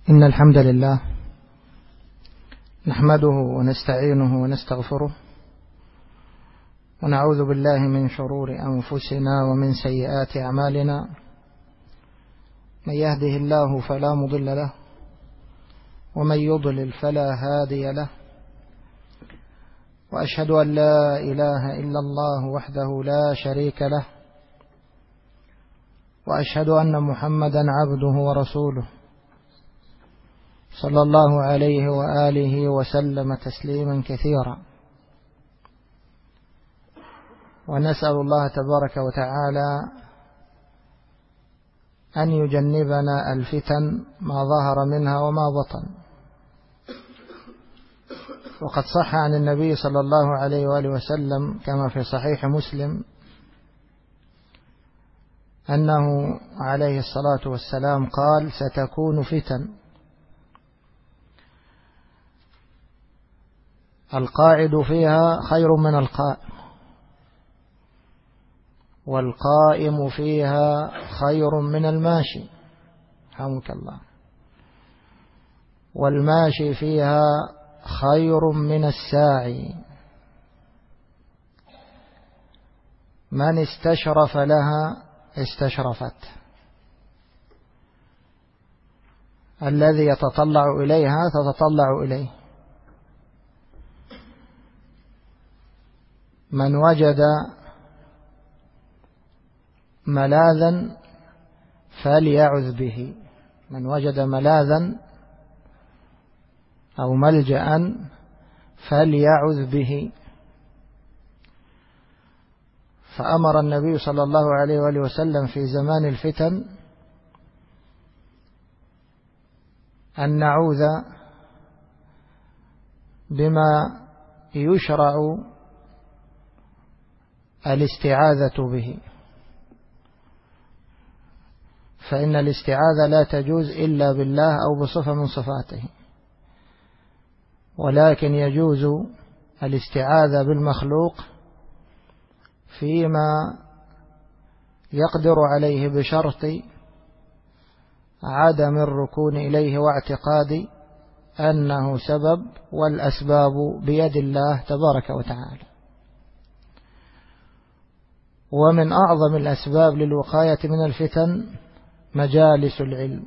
إن الحمد لله نحمده ونستعينه ونستغفره ونعوذ بالله من شرور أنفسنا ومن سيئات أعمالنا. من يهده الله فلا مضل له ومن يضلل فلا هادي له، وأشهد أن لا إله إلا الله وحده لا شريك له، وأشهد أن محمدا عبده ورسوله صلى الله عليه وآله وسلم تسليما كثيرا. ونسأل الله تبارك وتعالى أن يجنبنا الفتن ما ظهر منها وما بطن. وقد صح عن النبي صلى الله عليه وآله وسلم كما في صحيح مسلم أنه عليه الصلاة والسلام قال: ستكون فتن القاعد فيها خير من القائم، والقائم فيها خير من الماشي، رحمك الله، والماشي فيها خير من الساعي. من استشرف لها استشرفت. الذي يتطلع إليها تتطلع إليه. من وجد ملاذا فليعذ به، من وجد ملاذا أو ملجأ فليعذ به. فأمر النبي صلى الله عليه وآله وسلم في زمان الفتن أن نعوذ بما يشرع الاستعاذة به، فإن الاستعاذة لا تجوز إلا بالله أو بصفة من صفاته، ولكن يجوز الاستعاذة بالمخلوق فيما يقدر عليه بشرط عدم الركون إليه واعتقاد أنه سبب، والأسباب بيد الله تبارك وتعالى. ومن أعظم الأسباب للوقاية من الفتن مجالس العلم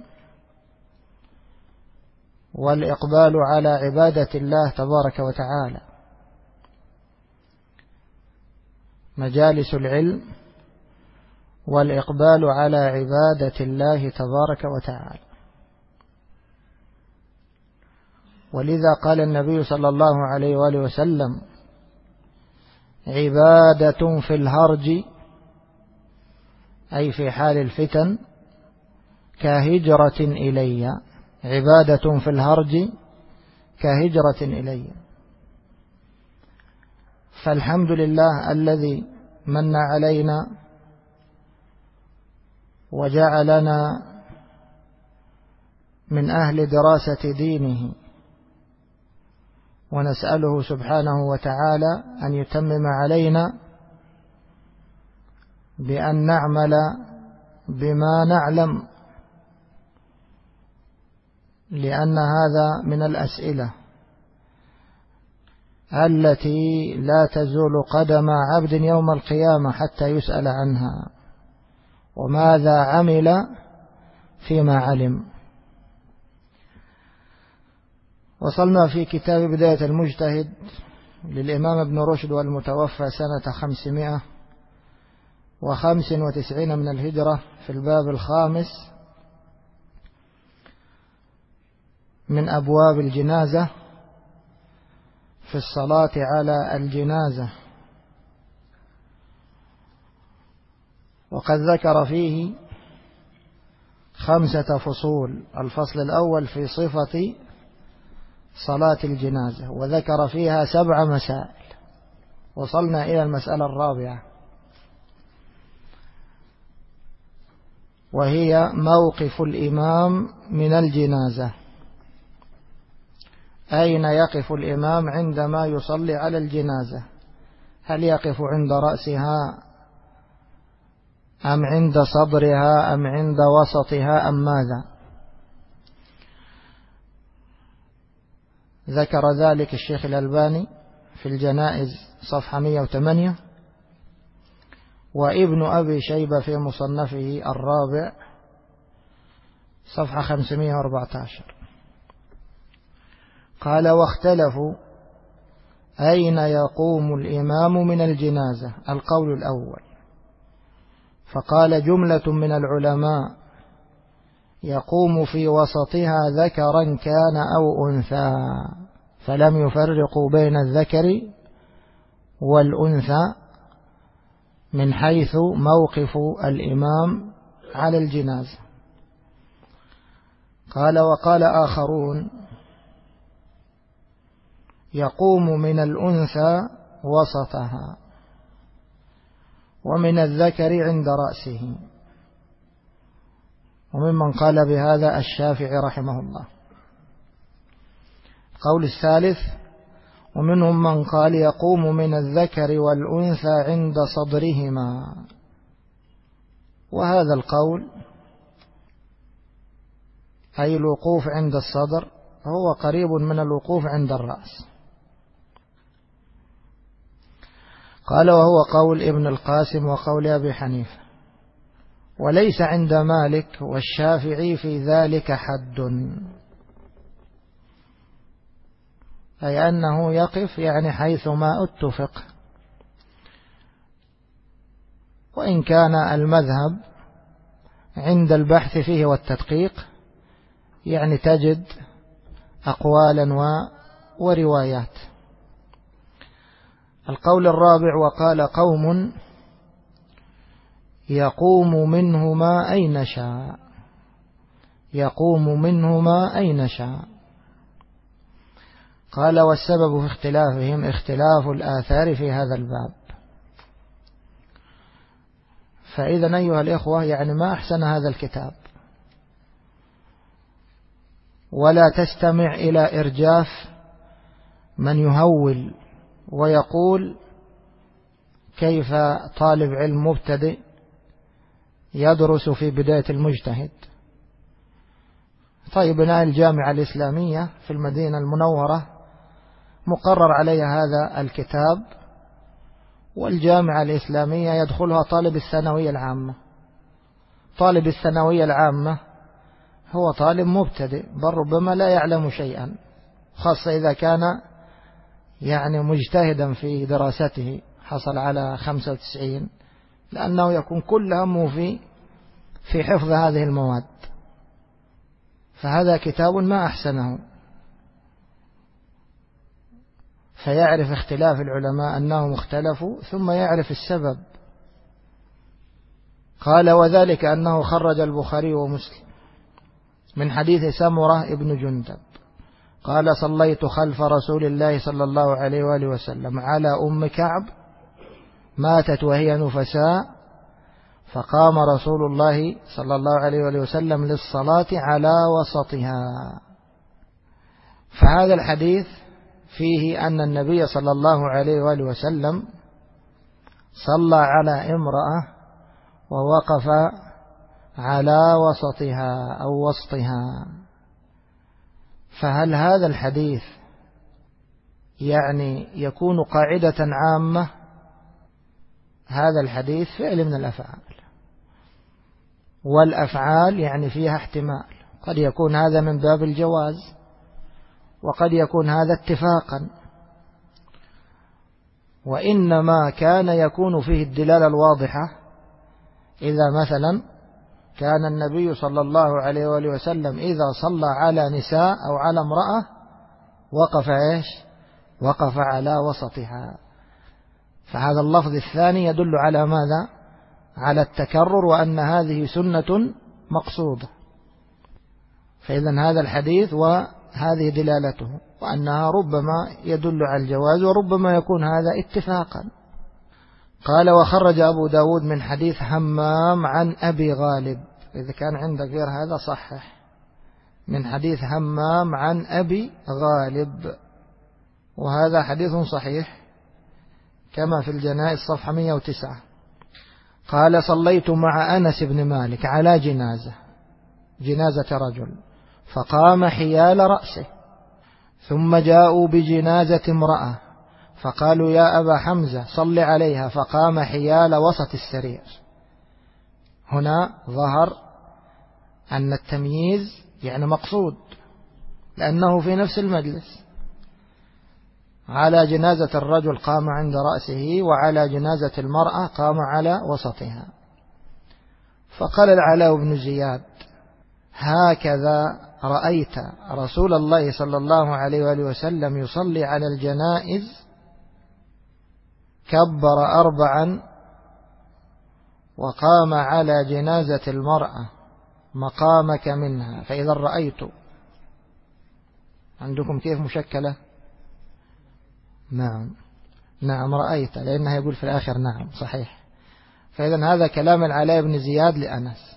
والإقبال على عبادة الله تبارك وتعالى. مجالس العلم والإقبال على عبادة الله تبارك وتعالى. ولذا قال النبي صلى الله عليه وآله وسلم: عبادة في الهرج، أي في حال الفتن، كهجرة إلي. عبادة في الهرج كهجرة إلي. فالحمد لله الذي من علينا وجعلنا من أهل دراسة دينه، ونسأله سبحانه وتعالى أن يتمم علينا بأن نعمل بما نعلم، لأن هذا من الأسئلة التي لا تزول قدم عبد يوم القيامة حتى يسأل عنها: وماذا عمل فيما علم. وصلنا في كتاب بداية المجتهد للإمام ابن رشد، والمتوفى سنة 595 من الهجرة، في الباب الخامس من أبواب الجنازة، في الصلاة على الجنازة. وقد ذكر فيه 5 فصول. الفصل الأول في صفة صلاة الجنازة، وذكر فيها 7 مسائل. وصلنا إلى المسألة الرابعة، وهي موقف الإمام من الجنازة. أين يقف الإمام عندما يصلي على الجنازة؟ هل يقف عند رأسها أم عند صدرها أم عند وسطها أم ماذا؟ ذكر ذلك الشيخ الألباني في الجنائز صفحة 108، وابن أبي شيبة في مصنفه الرابع صفحة 514. قال: واختلفوا أين يقوم الإمام من الجنازة. القول الأول: فقال جملة من العلماء: يقوم في وسطها ذكرا كان أو أنثى، فلم يفرقوا بين الذكر والأنثى من حيث موقف الإمام على الجنازة. قال: وقال آخرون: يقوم من الأنثى وسطها، ومن الذكر عند رأسه. وممن قال بهذا الشافعي رحمه الله. القول الثالث: ومنهم من قال يقوم من الذكر والأنثى عند صدرهما. وهذا القول، أي الوقوف عند الصدر، هو قريب من الوقوف عند الرأس. قال: وهو قول ابن القاسم وقول أبي حنيفة، وليس عند مالك والشافعي في ذلك حد، أي أنه يقف يعني حيث ما اتفق. وإن كان المذهب عند البحث فيه والتدقيق يعني تجد أقوالا وروايات. القول الرابع: وقال قوم يقوم منهما أين شاء. يقوم منهما أين شاء. قال: والسبب في اختلافهم اختلاف الآثار في هذا الباب. فإذا أيها الإخوة، يعني ما أحسن هذا الكتاب، ولا تستمع إلى إرجاف من يهول ويقول كيف طالب علم مبتدئ يدرس في بداية المجتهد. طيب، بناء الجامعة الإسلامية في المدينة المنورة مقرر عليها هذا الكتاب، والجامعة الإسلامية يدخلها طالب الثانوية العامة. طالب الثانوية العامة هو طالب مبتدئ، بل ربما لا يعلم شيئا، خاصة إذا كان يعني مجتهدا في دراسته، حصل على 95، لأنه يكون كل همه في حفظ هذه المواد. فهذا كتاب ما أحسنه، فيعرف اختلاف العلماء أنهم اختلفوا، ثم يعرف السبب. قال: وذلك أنه خرج البخاري ومسلم من حديث سمرة ابن جندب قال: صليت خلف رسول الله صلى الله عليه وآله وسلم على أم كعب ماتت وهي نفساء، فقام رسول الله صلى الله عليه وآله وسلم للصلاة على وسطها. فهذا الحديث فيه أن النبي صلى الله عليه وآله وسلم صلى على امرأة ووقف على وسطها أو وسطها. فهل هذا الحديث يعني يكون قاعدة عامة؟ هذا الحديث فعل من الأفعال، والأفعال يعني فيها احتمال، قد يكون هذا من باب الجواز، وقد يكون هذا اتفاقا. وإنما كان يكون فيه الدلالة الواضحة إذا مثلا كان النبي صلى الله عليه وآله وسلم إذا صلى على نساء أو على امرأة وقف وقف على وسطها. فهذا اللفظ الثاني يدل على ماذا؟ على التكرر، وأن هذه سنة مقصودة. فإذا هذا الحديث وهذه دلالته، وأنها ربما يدل على الجواز، وربما يكون هذا اتفاقا. قال: وخرج أبو داود من حديث همام عن أبي غالب. إذا كان عندك غير هذا صحح، من حديث همام عن أبي غالب، وهذا حديث صحيح كما في الجنائز صفحة 109. قال: صليت مع أنس بن مالك على جنازة رجل، فقام حيال رأسه، ثم جاءوا بجنازة امرأة فقالوا يا أبا حمزة صل عليها، فقام حيال وسط السرير. هنا ظهر أن التمييز يعني مقصود، لأنه في نفس المجلس. على جنازة الرجل قام عند رأسه، وعلى جنازة المرأة قام على وسطها. فقال العلاء بن زياد: هكذا رأيت رسول الله صلى الله عليه وآله وسلم يصلي على الجنائز؟ كبر 4 وقام على جنازة المرأة مقامك منها. فإذا رأيت، عندكم كيف مشكلة؟ نعم رأيت، لأنها يقول في الآخر نعم صحيح. فإذا هذا كلام العلاء بن زياد لأنس.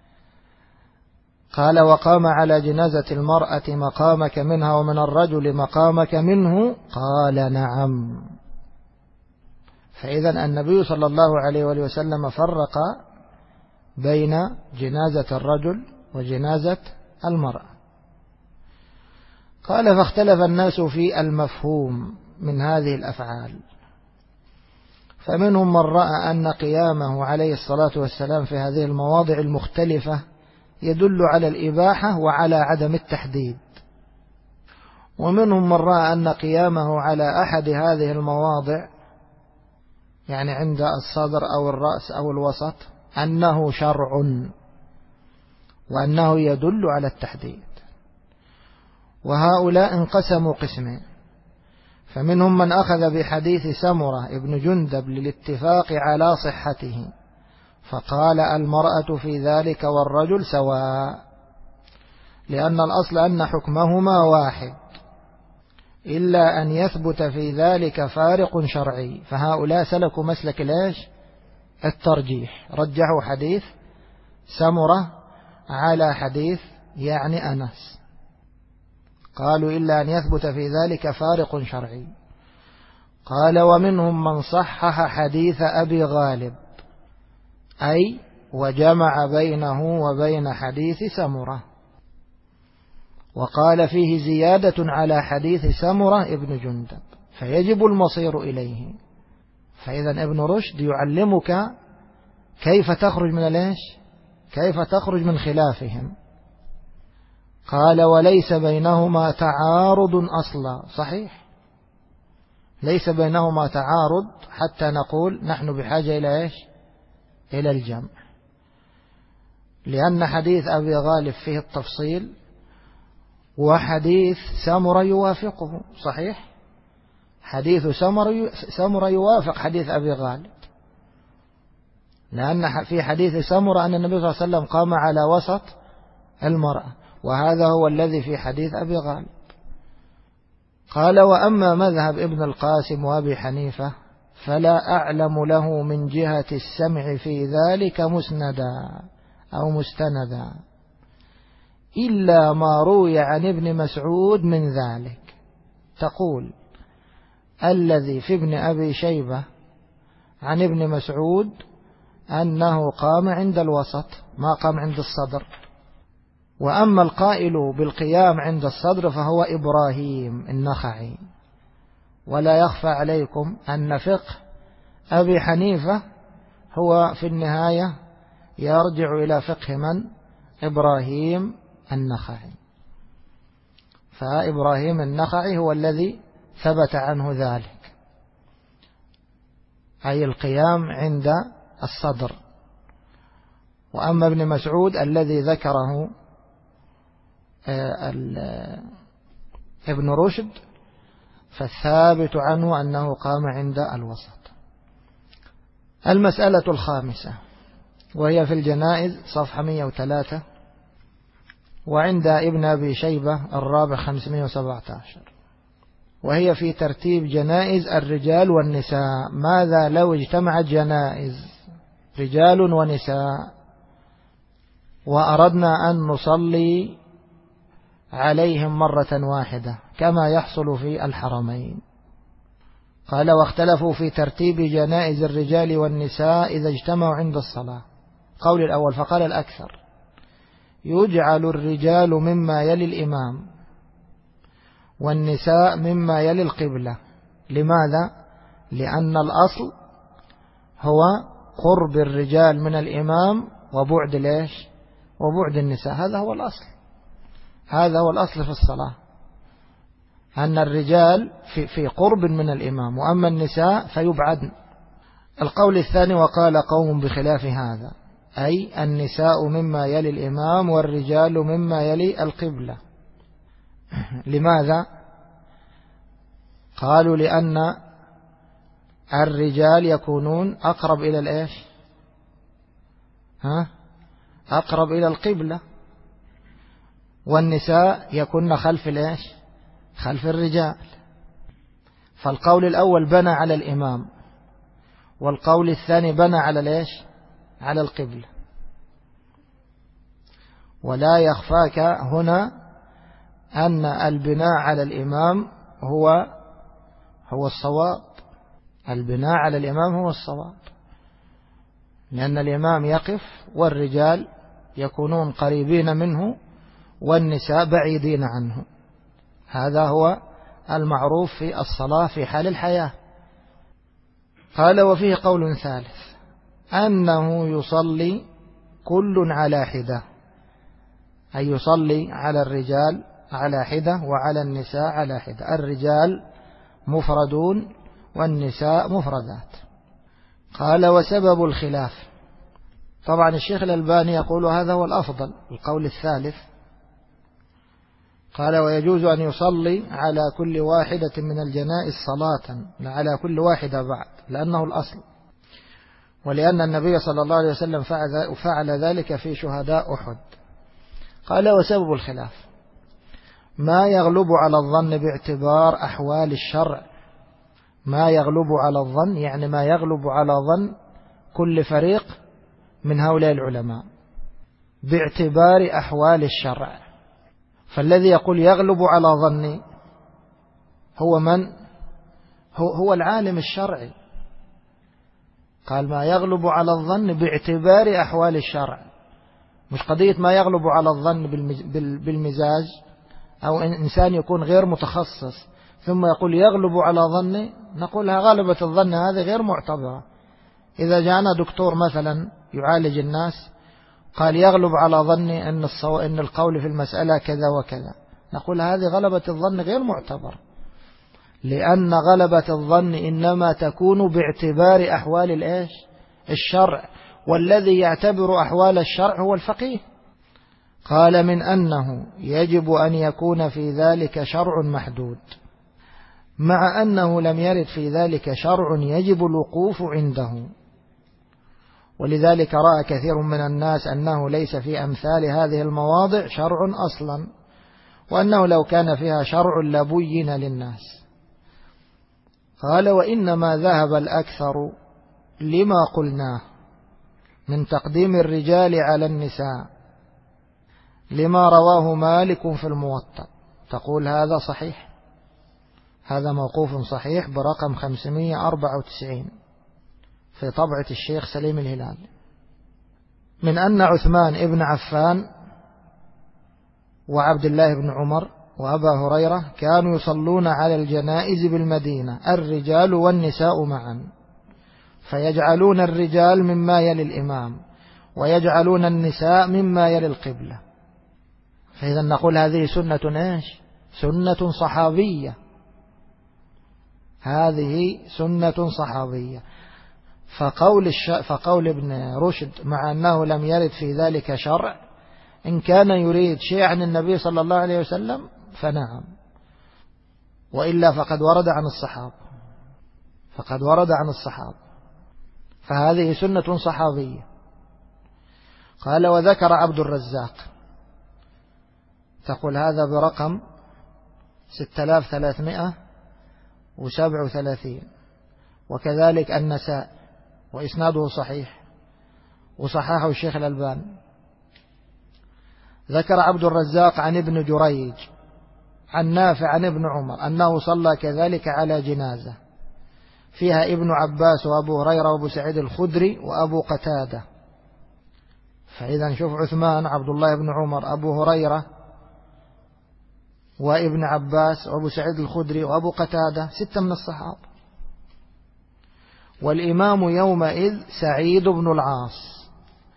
قال: وقام على جنازة المرأة مقامك منها ومن الرجل مقامك منه؟ قال: نعم. فإذا النبي صلى الله عليه وسلم فرق بين جنازة الرجل وجنازة المرأة. قال: فاختلف الناس في المفهوم من هذه الأفعال، فمنهم من رأى أن قيامه عليه الصلاة والسلام في هذه المواضع المختلفة يدل على الإباحة وعلى عدم التحديد، ومنهم من رأى أن قيامه على أحد هذه المواضع، يعني عند الصدر أو الرأس أو الوسط، أنه شرع وأنه يدل على التحديد. وهؤلاء انقسموا قسمين، فمنهم من أخذ بحديث سمرة ابن جندب للاتفاق على صحته، فقال: المرأة في ذلك والرجل سواء، لأن الأصل أن حكمهما واحد، إلا أن يثبت في ذلك فارق شرعي. فهؤلاء سلكوا مسلك الترجيح، رجحوا حديث سمرة على حديث يعني أنس، قالوا إلا أن يثبت في ذلك فارق شرعي. قال: ومنهم من صحح حديث أبي غالب، أي وجمع بينه وبين حديث سمرة، وقال فيه زيادة على حديث سمرة ابن جندب، فيجب المصير إليه. فإذا ابن رشد يعلمك كيف تخرج من كيف تخرج من خلافهم. قال: وليس بينهما تعارض أصلا. صحيح، ليس بينهما تعارض حتى نقول نحن بحاجة إلى الجمع، لأن حديث أبي غالب فيه التفصيل وحديث سمرة يوافقه. صحيح، حديث سمرة يوافق حديث أبي غالب، لأن في حديث سمرة أن النبي صلى الله عليه وسلم قام على وسط المرأة، وهذا هو الذي في حديث أبي غالب. قال: وأما مذهب ابن القاسم وأبي حنيفة فلا أعلم له من جهة السمع في ذلك مسندا أو مستندا، إلا ما روي عن ابن مسعود من ذلك. تقول: الذي في ابن أبي شيبة عن ابن مسعود أنه قام عند الوسط، ما قام عند الصدر. وأما القائل بالقيام عند الصدر فهو إبراهيم النخعي. ولا يخفى عليكم أن فقه أبي حنيفة هو في النهاية يرجع إلى فقه من؟ إبراهيم النخعي. فإبراهيم النخعي هو الذي ثبت عنه ذلك، أي القيام عند الصدر. وأما ابن مسعود الذي ذكره ابن رشد فالثابت عنه أنه قام عند الوسط. المسألة الخامسة وهي في الجنائز صفحة 103، وعند ابن أبي شيبة الرابع 517، وهي في ترتيب جنائز الرجال والنساء. ماذا لو اجتمعت جنائز رجال ونساء وأردنا أن نصلي عليهم مرة واحدة كما يحصل في الحرمين؟ قال: واختلفوا في ترتيب جنائز الرجال والنساء إذا اجتمعوا عند الصلاة. قول الأول، فقال الأكثر: يجعل الرجال مما يلي الإمام، والنساء مما يلي القبلة. لماذا؟ لأن الأصل هو قرب الرجال من الإمام وبعد ليش؟ وبعد النساء. هذا هو الأصل، هذا هو الأصل في الصلاة، أن الرجال في قرب من الإمام، وأما النساء فيبعدن. القول الثاني: وقال قوم بخلاف هذا، أي النساء مما يلي الإمام والرجال مما يلي القبلة. لماذا؟ قالوا لأن الرجال يكونون أقرب إلى الإيش؟ أقرب إلى القبلة، والنساء يكون خلف الإيش؟ خلف الرجال. فالقول الأول بنى على الإمام، والقول الثاني بنى على الإيش؟ على القبلة. ولا يخفاك هنا أن البناء على الإمام هو الصواب، البناء على الإمام هو الصواب، لأن الإمام يقف والرجال يكونون قريبين منه والنساء بعيدين عنه. هذا هو المعروف في الصلاة في حال الحياة. قال: وفيه قول ثالث أنه يصلي كل على حدة، أي يصلي على الرجال على حدة وعلى النساء على حدة، الرجال مفردون والنساء مفردات. قال: وسبب الخلاف، طبعا الشيخ الألباني يقول هذا هو الأفضل، القول الثالث. قال: ويجوز أن يصلي على كل واحدة من الجنائز صلاة، لا على كل واحدة بعد، لأنه الأصل، ولأن النبي صلى الله عليه وسلم فعل ذلك في شهداء أحد. قال: وسبب الخلاف ما يغلب على الظن باعتبار أحوال الشرع. ما يغلب على الظن يعني ما يغلب على ظن كل فريق من هؤلاء العلماء باعتبار أحوال الشرع. فالذي يقول يغلب على ظني هو من؟ هو العالم الشرعي. قال: ما يغلب على الظن باعتبار أحوال الشرع، مش قضية ما يغلب على الظن بالمزاج، أو إنسان يكون غير متخصص ثم يقول يغلب على ظني، نقولها غلبة الظن هذه غير معتبرة. إذا جاءنا دكتور مثلا يعالج الناس قال يغلب على ظني أن القول في المسألة كذا وكذا، نقول هذه غلبة الظن غير معتبر، لأن غلبة الظن إنما تكون باعتبار أحوال الشرع، والذي يعتبر أحوال الشرع هو الفقيه. قال: من أنه يجب أن يكون في ذلك شرع محدود، مع أنه لم يرد في ذلك شرع يجب الوقوف عنده، ولذلك رأى كثير من الناس أنه ليس في أمثال هذه المواضع شرع أصلا، وأنه لو كان فيها شرع لبين للناس. قال: وإنما ذهب الأكثر لما قلناه من تقديم الرجال على النساء، لما رواه مالك في الموطأ. تقول هذا صحيح، هذا موقوف صحيح برقم 594 في طبعة الشيخ سليم الهلال، من أن عثمان ابن عفان وعبد الله بن عمر وأبا هريرة كانوا يصلون على الجنائز بالمدينة الرجال والنساء معا، فيجعلون الرجال مما يلي الإمام ويجعلون النساء مما يلي القبلة. فإذا نقول هذه سنة سنة صحابية، هذه سنة صحابية. فقول ابن رشد مع أنه لم يرد في ذلك شرع، إن كان يريد شيء عن النبي صلى الله عليه وسلم فنعم، وإلا فقد ورد عن الصحابة، فهذه سنة صحابية. قال: وذكر عبد الرزاق، تقول هذا برقم 6337، وكذلك النساء، وإسناده صحيح وصححه الشيخ الألباني. ذكر عبد الرزاق عن ابن جريج عن نافع عن ابن عمر أنه صلى كذلك على جنازة فيها ابن عباس وأبو هريرة وأبو سعيد الخدري وأبو قتادة. فإذا نشوف عثمان، عبد الله بن عمر، أبو هريرة، وابن عباس وأبو سعيد الخدري وأبو قتادة، 6 من الصحابة. والإمام يومئذ سعيد بن العاص،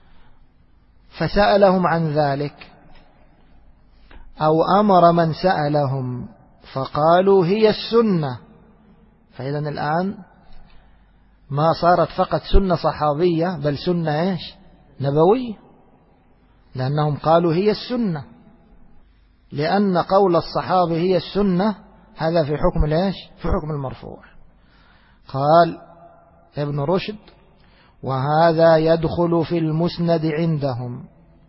فسألهم عن ذلك أو أمر من سألهم فقالوا هي السنة. فإذا الآن ما صارت فقط سنة صحابية بل سنة إيش؟ نبوية، لأنهم قالوا هي السنة، لأن قول الصحابة هي السنة هذا في حكم الإيش؟ في حكم المرفوع. قال ابن رشد: وهذا يدخل في المسند عندهم،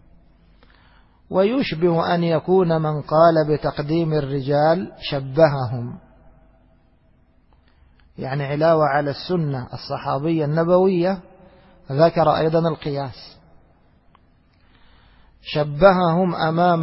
ويشبه أن يكون من قال بتقديم الرجال شبههم، يعني علاوة على السنة الصحابية النبوية ذكر أيضا القياس. شبههم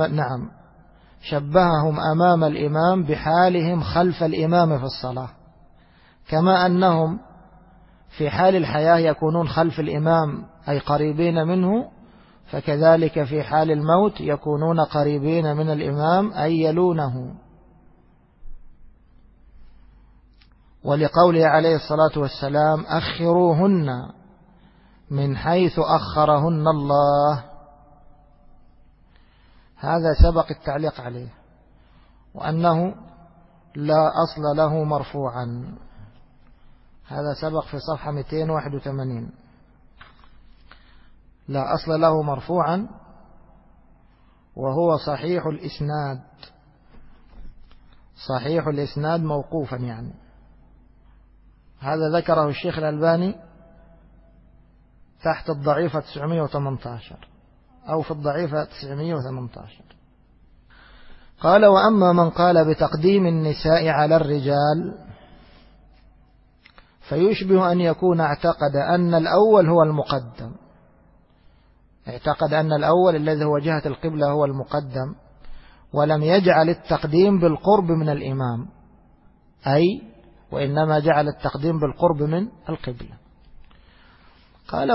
أمام الإمام بحالهم خلف الإمام في الصلاة، كما أنهم في حال الحياة يكونون خلف الإمام أي قريبين منه، فكذلك في حال الموت يكونون قريبين من الإمام أي يلونه. ولقوله عليه الصلاة والسلام: أخروهن من حيث أخرهن الله. هذا سبق التعليق عليه، وأنه لا أصل له مرفوعا. هذا سبق في صفحة 281. لا أصل له مرفوعا، وهو صحيح الإسناد، صحيح الإسناد موقوفا يعني. هذا ذكره الشيخ الألباني تحت الضعيفة 918 أو في الضعيفة 918. قال: وأما من قال بتقديم النساء على الرجال فيشبه أن يكون اعتقد أن الأول هو المقدم، اعتقد أن الأول الذي هو جهة القبلة هو المقدم، ولم يجعل التقديم بالقرب من الإمام، أي وإنما جعل التقديم بالقرب من القبلة. قال: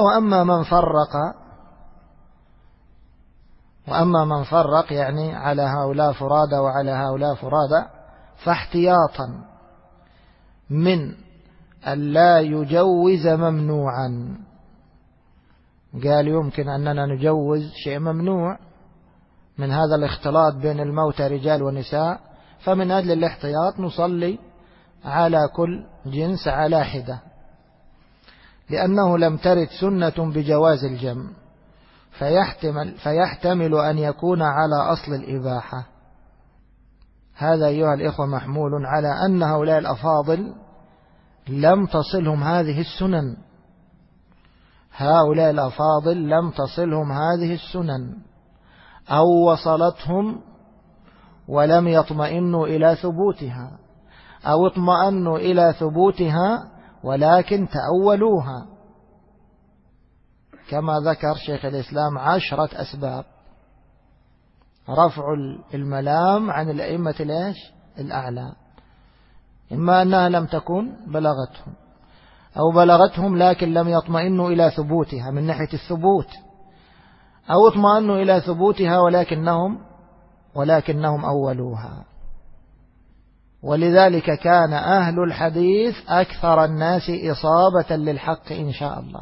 وأما من فرق يعني على هؤلاء فرادى وعلى هؤلاء فرادى، فاحتياطا من ألا يجوز ممنوعا. قال: يمكن أننا نجوز شيء ممنوع من هذا الاختلاط بين الموتى رجال ونساء، فمن أجل الاحتياط نصلي على كل جنس على حدة، لأنه لم ترد سنة بجواز الجمع، فيحتمل أن يكون على أصل الإباحة. هذا أيها الإخوة محمول على أن هؤلاء الأفاضل لم تصلهم هذه السنن، هؤلاء الأفاضل لم تصلهم هذه السنن، أو وصلتهم ولم يطمئنوا إلى ثبوتها، أو اطمأنوا إلى ثبوتها ولكن تأولوها، كما ذكر شيخ الإسلام 10 أسباب رفع الملام عن الأئمة الأعلى: إما أنها لم تكن بلغتهم، أو بلغتهم لكن لم يطمئنوا إلى ثبوتها من ناحية الثبوت، أو اطمئنوا إلى ثبوتها ولكنهم أولوها. ولذلك كان أهل الحديث أكثر الناس إصابة للحق إن شاء الله،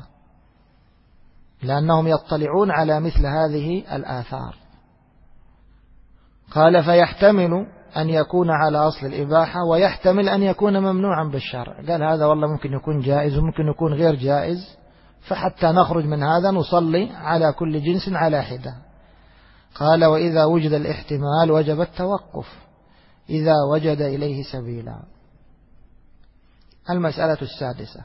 لأنهم يطلعون على مثل هذه الآثار. قال: فيحتمل أن يكون على أصل الإباحة، ويحتمل أن يكون ممنوعا بالشرع. قال: هذا والله ممكن يكون جائز وممكن يكون غير جائز، فحتى نخرج من هذا نصلي على كل جنس على حدة. قال: وإذا وجد الاحتمال وجب التوقف إذا وجد إليه سبيلا. المسألة السادسة: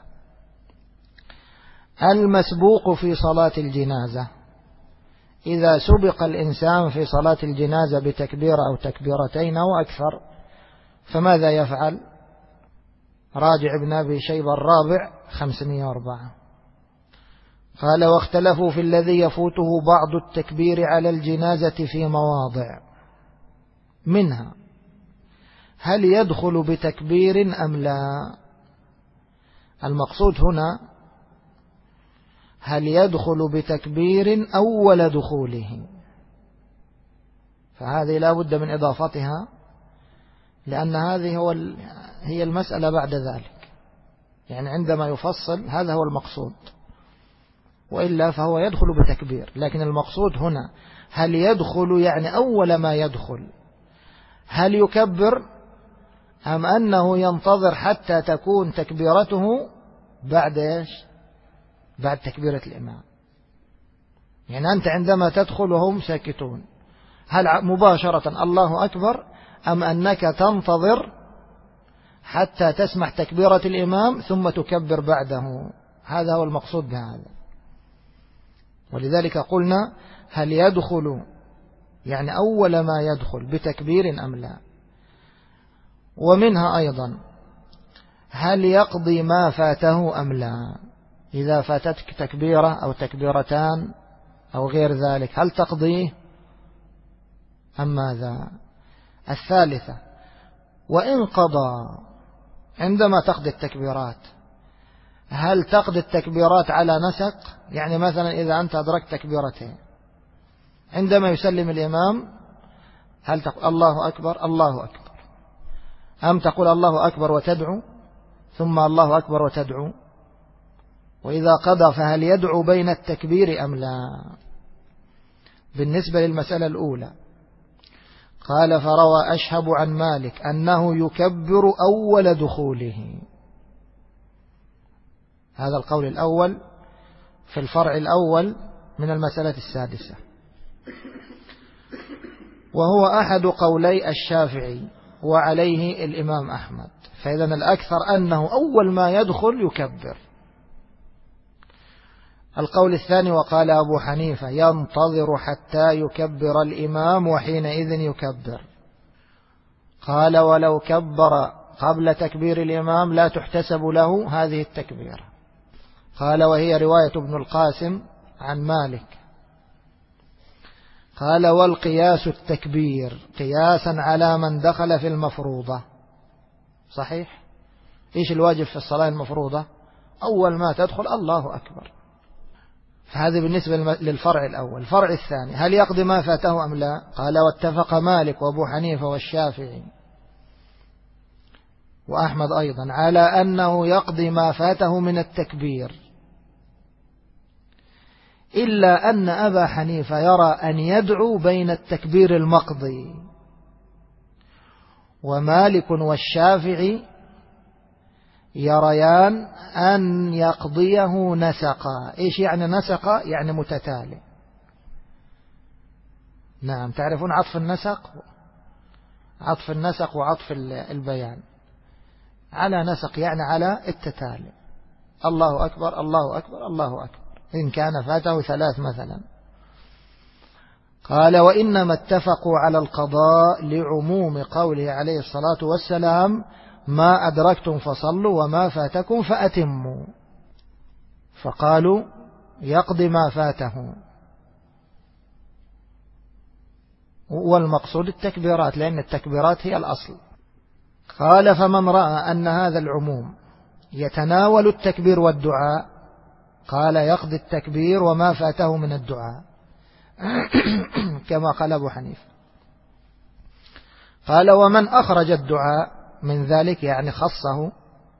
المسبوق في صلاة الجنازة. إذا سبق الإنسان في صلاة الجنازة بتكبير أو تكبيرتين أو أكثر فماذا يفعل؟ راجع ابن أبي شيبة الرابع 504. قال: واختلفوا في الذي يفوته بعض التكبير على الجنازة في مواضع، منها هل يدخل بتكبير أم لا. المقصود هنا هل يدخل بتكبير أول دخوله، فهذه لا بد من إضافتها لأن هذه هي المسألة بعد ذلك، يعني عندما يفصل هذا هو المقصود، وإلا فهو يدخل بتكبير. لكن المقصود هنا هل يدخل يعني أول ما يدخل هل يكبر أم أنه ينتظر حتى تكون تكبيرته بعد إيش؟ بعد تكبيرة الإمام. يعني أنت عندما تدخل وهم ساكتون هل مباشرة الله أكبر أم أنك تنتظر حتى تسمع تكبيرة الإمام ثم تكبر بعده؟ هذا هو المقصود بهذا. ولذلك قلنا هل يدخل يعني أول ما يدخل بتكبير أم لا. ومنها أيضا هل يقضي ما فاته أم لا. إذا فاتتك تكبيرة أو تكبيرتان أو غير ذلك هل تقضيه أم ماذا. الثالثة وإن قضى عندما تقضي التكبيرات هل تقضي التكبيرات على نسق، يعني مثلا إذا أنت أدركت تكبيرتين عندما يسلم الإمام هل تقول الله أكبر الله أكبر أم تقول الله أكبر وتدعو ثم الله أكبر وتدعو. وإذا قضى فهل يدعو بين التكبير أم لا. بالنسبة للمسألة الأولى قال فروى أشهب عن مالك أنه يكبر أول دخوله. هذا القول الأول في الفرع الأول من المسألة السادسة، وهو أحد قولي الشافعي وعليه الإمام أحمد. فإذا الأكثر أنه أول ما يدخل يكبر. القول الثاني وقال أبو حنيفة ينتظر حتى يكبر الإمام وحينئذ يكبر. قال ولو كبر قبل تكبير الإمام لا تحتسب له هذه التكبيرة. قال وهي رواية ابن القاسم عن مالك. قال والقياس التكبير قياسا على من دخل في المفروضة. صحيح. إيش الواجب في الصلاة المفروضة؟ أول ما تدخل الله أكبر. فهذا بالنسبة للفرع الأول. الفرع الثاني هل يقضي ما فاته أم لا. قال واتفق مالك وأبو حنيفة والشافعي وأحمد أيضا على أنه يقضي ما فاته من التكبير، إلا أن أبا حنيفة يرى أن يدعو بين التكبير المقضي، ومالك والشافعي يريان أن يقضيه نسقا. إيش يعني نسقا؟ يعني متتالي. نعم تعرفون عطف النسق، عطف النسق وعطف البيان على نسق يعني على التتالي. الله أكبر الله أكبر الله أكبر إن كان فاته ثلاث مثلا. قال وإنما اتفقوا على القضاء لعموم قوله عليه الصلاة والسلام ما أدركتم فصلوا وما فاتكم فأتموا. فقالوا يقضي ما فاته، والمقصود التكبيرات لأن التكبيرات هي الأصل. قال فمن رأى أن هذا العموم يتناول التكبير والدعاء قال يقضي التكبير وما فاته من الدعاء كما قال أبو حنيفة. قال ومن أخرج الدعاء من ذلك يعني خصه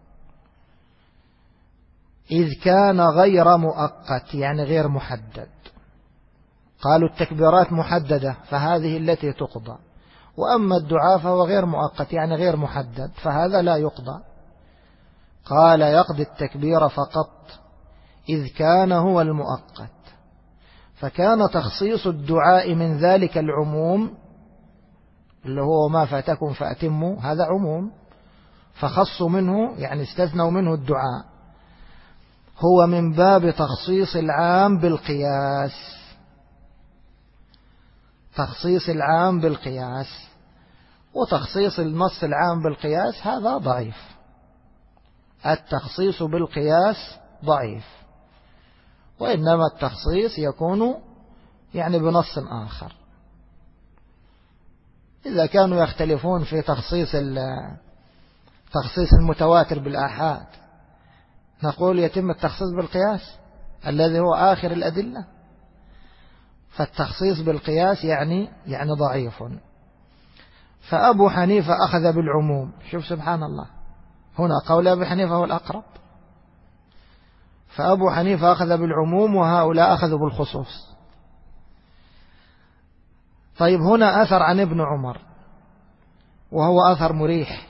إذ كان غير مؤقت يعني غير محدد. قالوا التكبيرات محددة فهذه التي تقضى، وأما الدعاء فهو غير مؤقت يعني غير محدد فهذا لا يقضى. قال يقضي التكبير فقط إذ كان هو المؤقت. فكان تخصيص الدعاء من ذلك العموم اللي هو ما فاتكم فأتموا هذا عموم، فخصوا منه يعني استثنوا منه الدعاء، هو من باب تخصيص العام بالقياس. تخصيص العام بالقياس، وتخصيص النص العام بالقياس هذا ضعيف. التخصيص بالقياس ضعيف، وإنما التخصيص يكون يعني بنص آخر. إذا كانوا يختلفون في تخصيص المتواتر بالآحاد نقول يتم التخصيص بالقياس الذي هو آخر الأدلة. فالتخصيص بالقياس يعني ضعيف. فأبو حنيفة أخذ بالعموم. شوف سبحان الله، هنا قول أبي حنيفة هو الأقرب. فأبو حنيفة أخذ بالعموم وهؤلاء أخذوا بالخصوص. طيب هنا أثر عن ابن عمر وهو أثر مريح،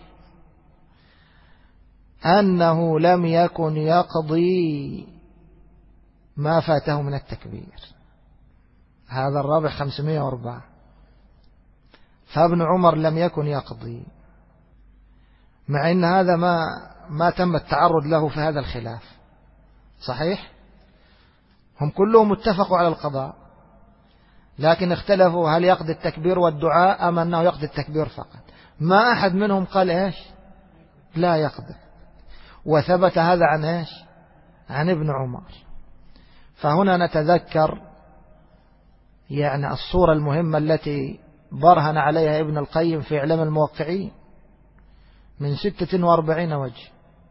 أنه لم يكن يقضي ما فاته من التكبير. هذا الرابع 504. فابن عمر لم يكن يقضي، مع أن هذا ما تم التعرض له في هذا الخلاف. صحيح، هم كلهم اتفقوا على القضاء، لكن اختلفوا هل يقضي التكبير والدعاء أم أنه يقضي التكبير فقط. ما أحد منهم قال إيش لا يقضي، وثبت هذا عن إيش عن ابن عمر. فهنا نتذكر يعني الصورة المهمة التي برهن عليها ابن القيم في إعلام الموقعين من 46 وجه،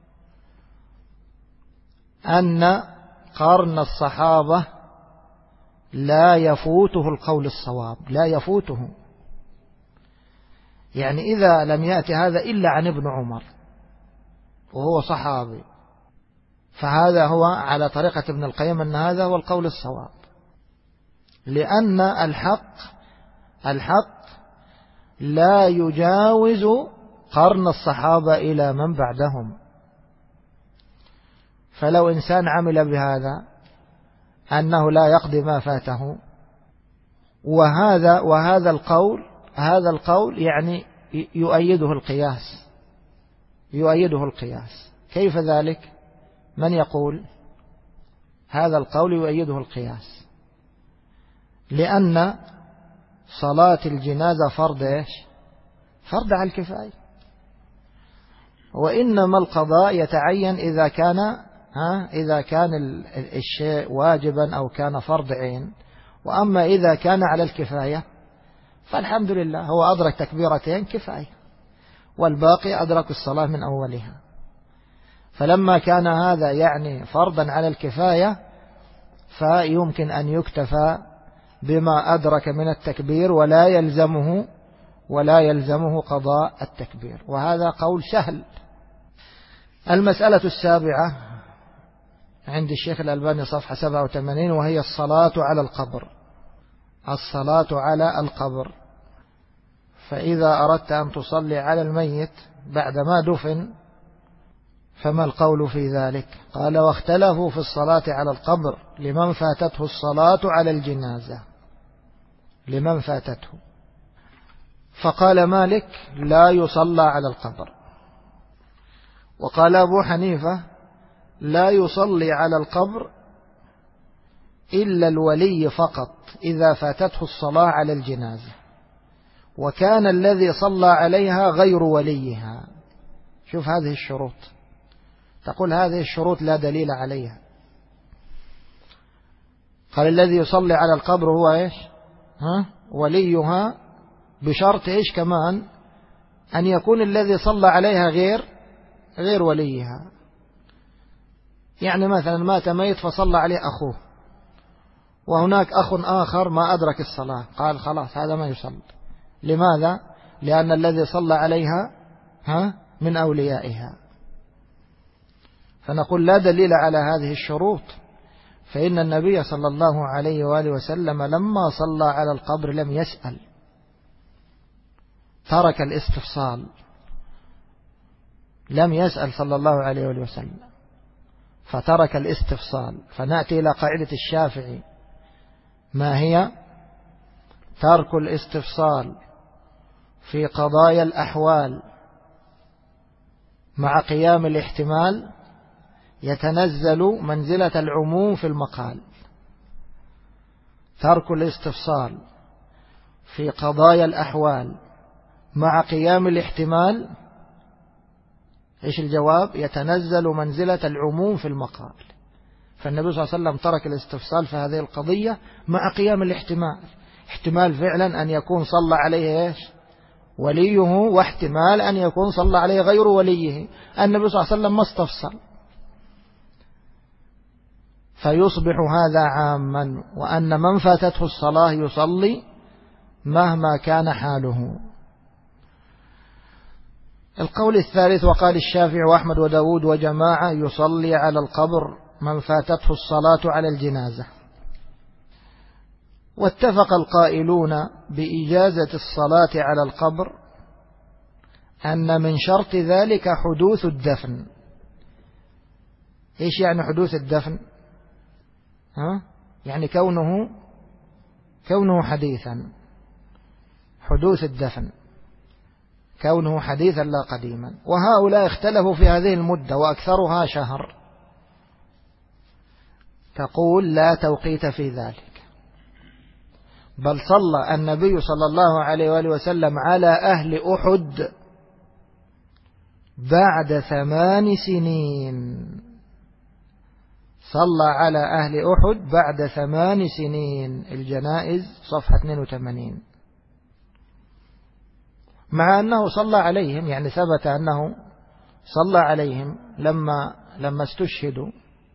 أن قرن الصحابة لا يفوته القول الصواب، لا يفوته. يعني إذا لم يأتي هذا إلا عن ابن عمر وهو صحابي، فهذا هو على طريقة ابن القيم أن هذا هو القول الصواب، لأن الحق لا يجاوز قرن الصحابة إلى من بعدهم. فلو إنسان عمل بهذا أنه لا يقضي ما فاته، وهذا القول يعني يؤيده القياس. كيف ذلك؟ من يقول هذا القول يؤيده القياس؟ لأن صلاة الجنازة فرض إيش؟ فرض على الكفاية، وإنما القضاء يتعين إذا كان الشيء واجبا أو كان فرض عين. وأما إذا كان على الكفاية فالحمد لله، هو أدرك تكبيرتين كفاية، والباقي أدرك الصلاة من أولها. فلما كان هذا يعني فرضا على الكفاية، فيمكن أن يكتفى بما أدرك من التكبير ولا يلزمه قضاء التكبير، وهذا قول سهل. المسألة السابعة عند الشيخ الألباني صفحة 87، وهي الصلاة على القبر. الصلاة على القبر، فإذا أردت أن تصلي على الميت بعدما دفن فما القول في ذلك؟ قال: واختلفوا في الصلاة على القبر لمن فاتته الصلاة على الجنازة، لمن فاتته. فقال مالك: لا يصلى على القبر. وقال أبو حنيفة: لا يصلي على القبر إلا الولي فقط إذا فاتته الصلاة على الجنازة، وكان الذي صلى عليها غير وليها. شوف هذه الشروط، تقول هذه الشروط لا دليل عليها. قال: الذي يصلي على القبر هو إيش؟ وليها، بشرط إيش كمان؟ أن يكون الذي صلى عليها غير وليها. يعني مثلا مات ميت فصلى عليه أخوه، وهناك أخ آخر ما أدرك الصلاة، قال خلاص هذا ما يصلي. لماذا؟ لأن الذي صلى عليها من أوليائها. فنقول لا دليل على هذه الشروط، فإن النبي صلى الله عليه وآله وسلم لما صلى على القبر لم يسأل، ترك الاستفصال، لم يسأل صلى الله عليه وآله وسلم، فترك الاستفصال. فنأتي إلى قاعدة الشافعي، ما هي؟ ترك الاستفصال في قضايا الأحوال مع قيام الاحتمال يتنزل منزلة العموم في المقال. ترك الاستفصال في قضايا الأحوال مع قيام الاحتمال، إيش الجواب؟ يتنزل منزلة العموم في المقال. فالنبي صلى الله عليه وسلم ترك الاستفصال في هذه القضية مع قيام الاحتمال، احتمال فعلا أن يكون صلى عليه إيش؟ وليه، واحتمال أن يكون صلى عليه غير وليه. النبي صلى الله عليه وسلم ما استفصل، فيصبح هذا عاما، وأن من فاتته الصلاة يصلي مهما كان حاله. القول الثالث: وقال الشافعي وأحمد وداود وجماعة يصلي على القبر من فاتته الصلاة على الجنازة. واتفق القائلون بإجازة الصلاة على القبر أن من شرط ذلك حدوث الدفن. إيش يعني حدوث الدفن؟ يعني كونه حديثا، حدوث الدفن كونه حديثا لا قديما. وهؤلاء اختلفوا في هذه المدة وأكثرها شهر. تقول لا توقيت في ذلك، بل صلى النبي صلى الله عليه وآله وسلم على أهل أحد بعد 8 سنين. صلى على أهل أحد بعد 8 سنين. الجنائز صفحة 82. مع أنه صلى عليهم، يعني ثبت أنه صلى عليهم لما استشهدوا،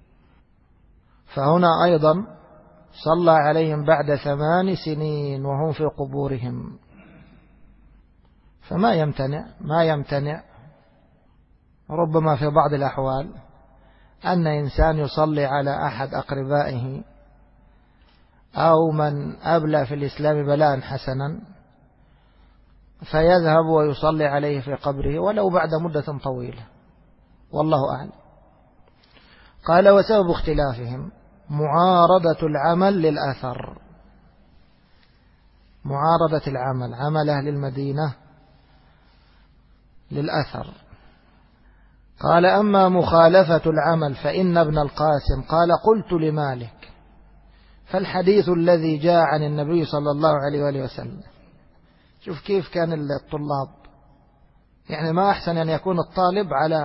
فهنا أيضا صلى عليهم بعد 8 سنين وهم في قبورهم. فما يمتنع ربما في بعض الأحوال أن إنسان يصلي على أحد أقربائه أو من أبلى في الإسلام بلاء حسنا فيذهب ويصلي عليه في قبره ولو بعد مدة طويلة، والله أعلم. قال: وسبب اختلافهم معارضة العمل للأثر. معارضة العمل، عمل أهل المدينة للأثر. قال: أما مخالفة العمل فإن ابن القاسم قال: قلت لمالك: فالحديث الذي جاء عن النبي صلى الله عليه وآله وسلم. شوف كيف كان الطلاب، يعني ما أحسن أن يكون الطالب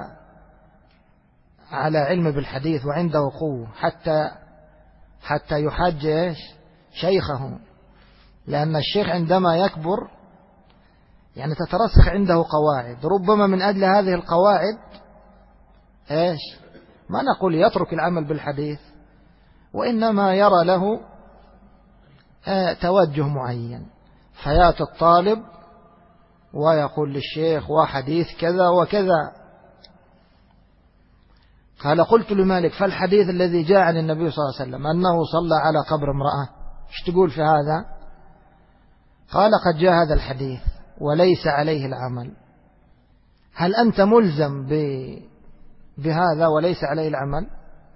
على علم بالحديث وعنده قوة حتى يحاج شيخه، لأن الشيخ عندما يكبر يعني تترسخ عنده قواعد، ربما من أجل هذه القواعد ما نقول يترك العمل بالحديث، وإنما يرى له توجه معين، فيأتي الطالب ويقول للشيخ: وحديث كذا وكذا. قال: قلت لمالك: فالحديث الذي جاء عن النبي صلى الله عليه وسلم أنه صلى على قبر امرأة، ايش تقول في هذا؟ قال: قد جاء هذا الحديث وليس عليه العمل. هل أنت ملزم بهذا وليس عليه العمل؟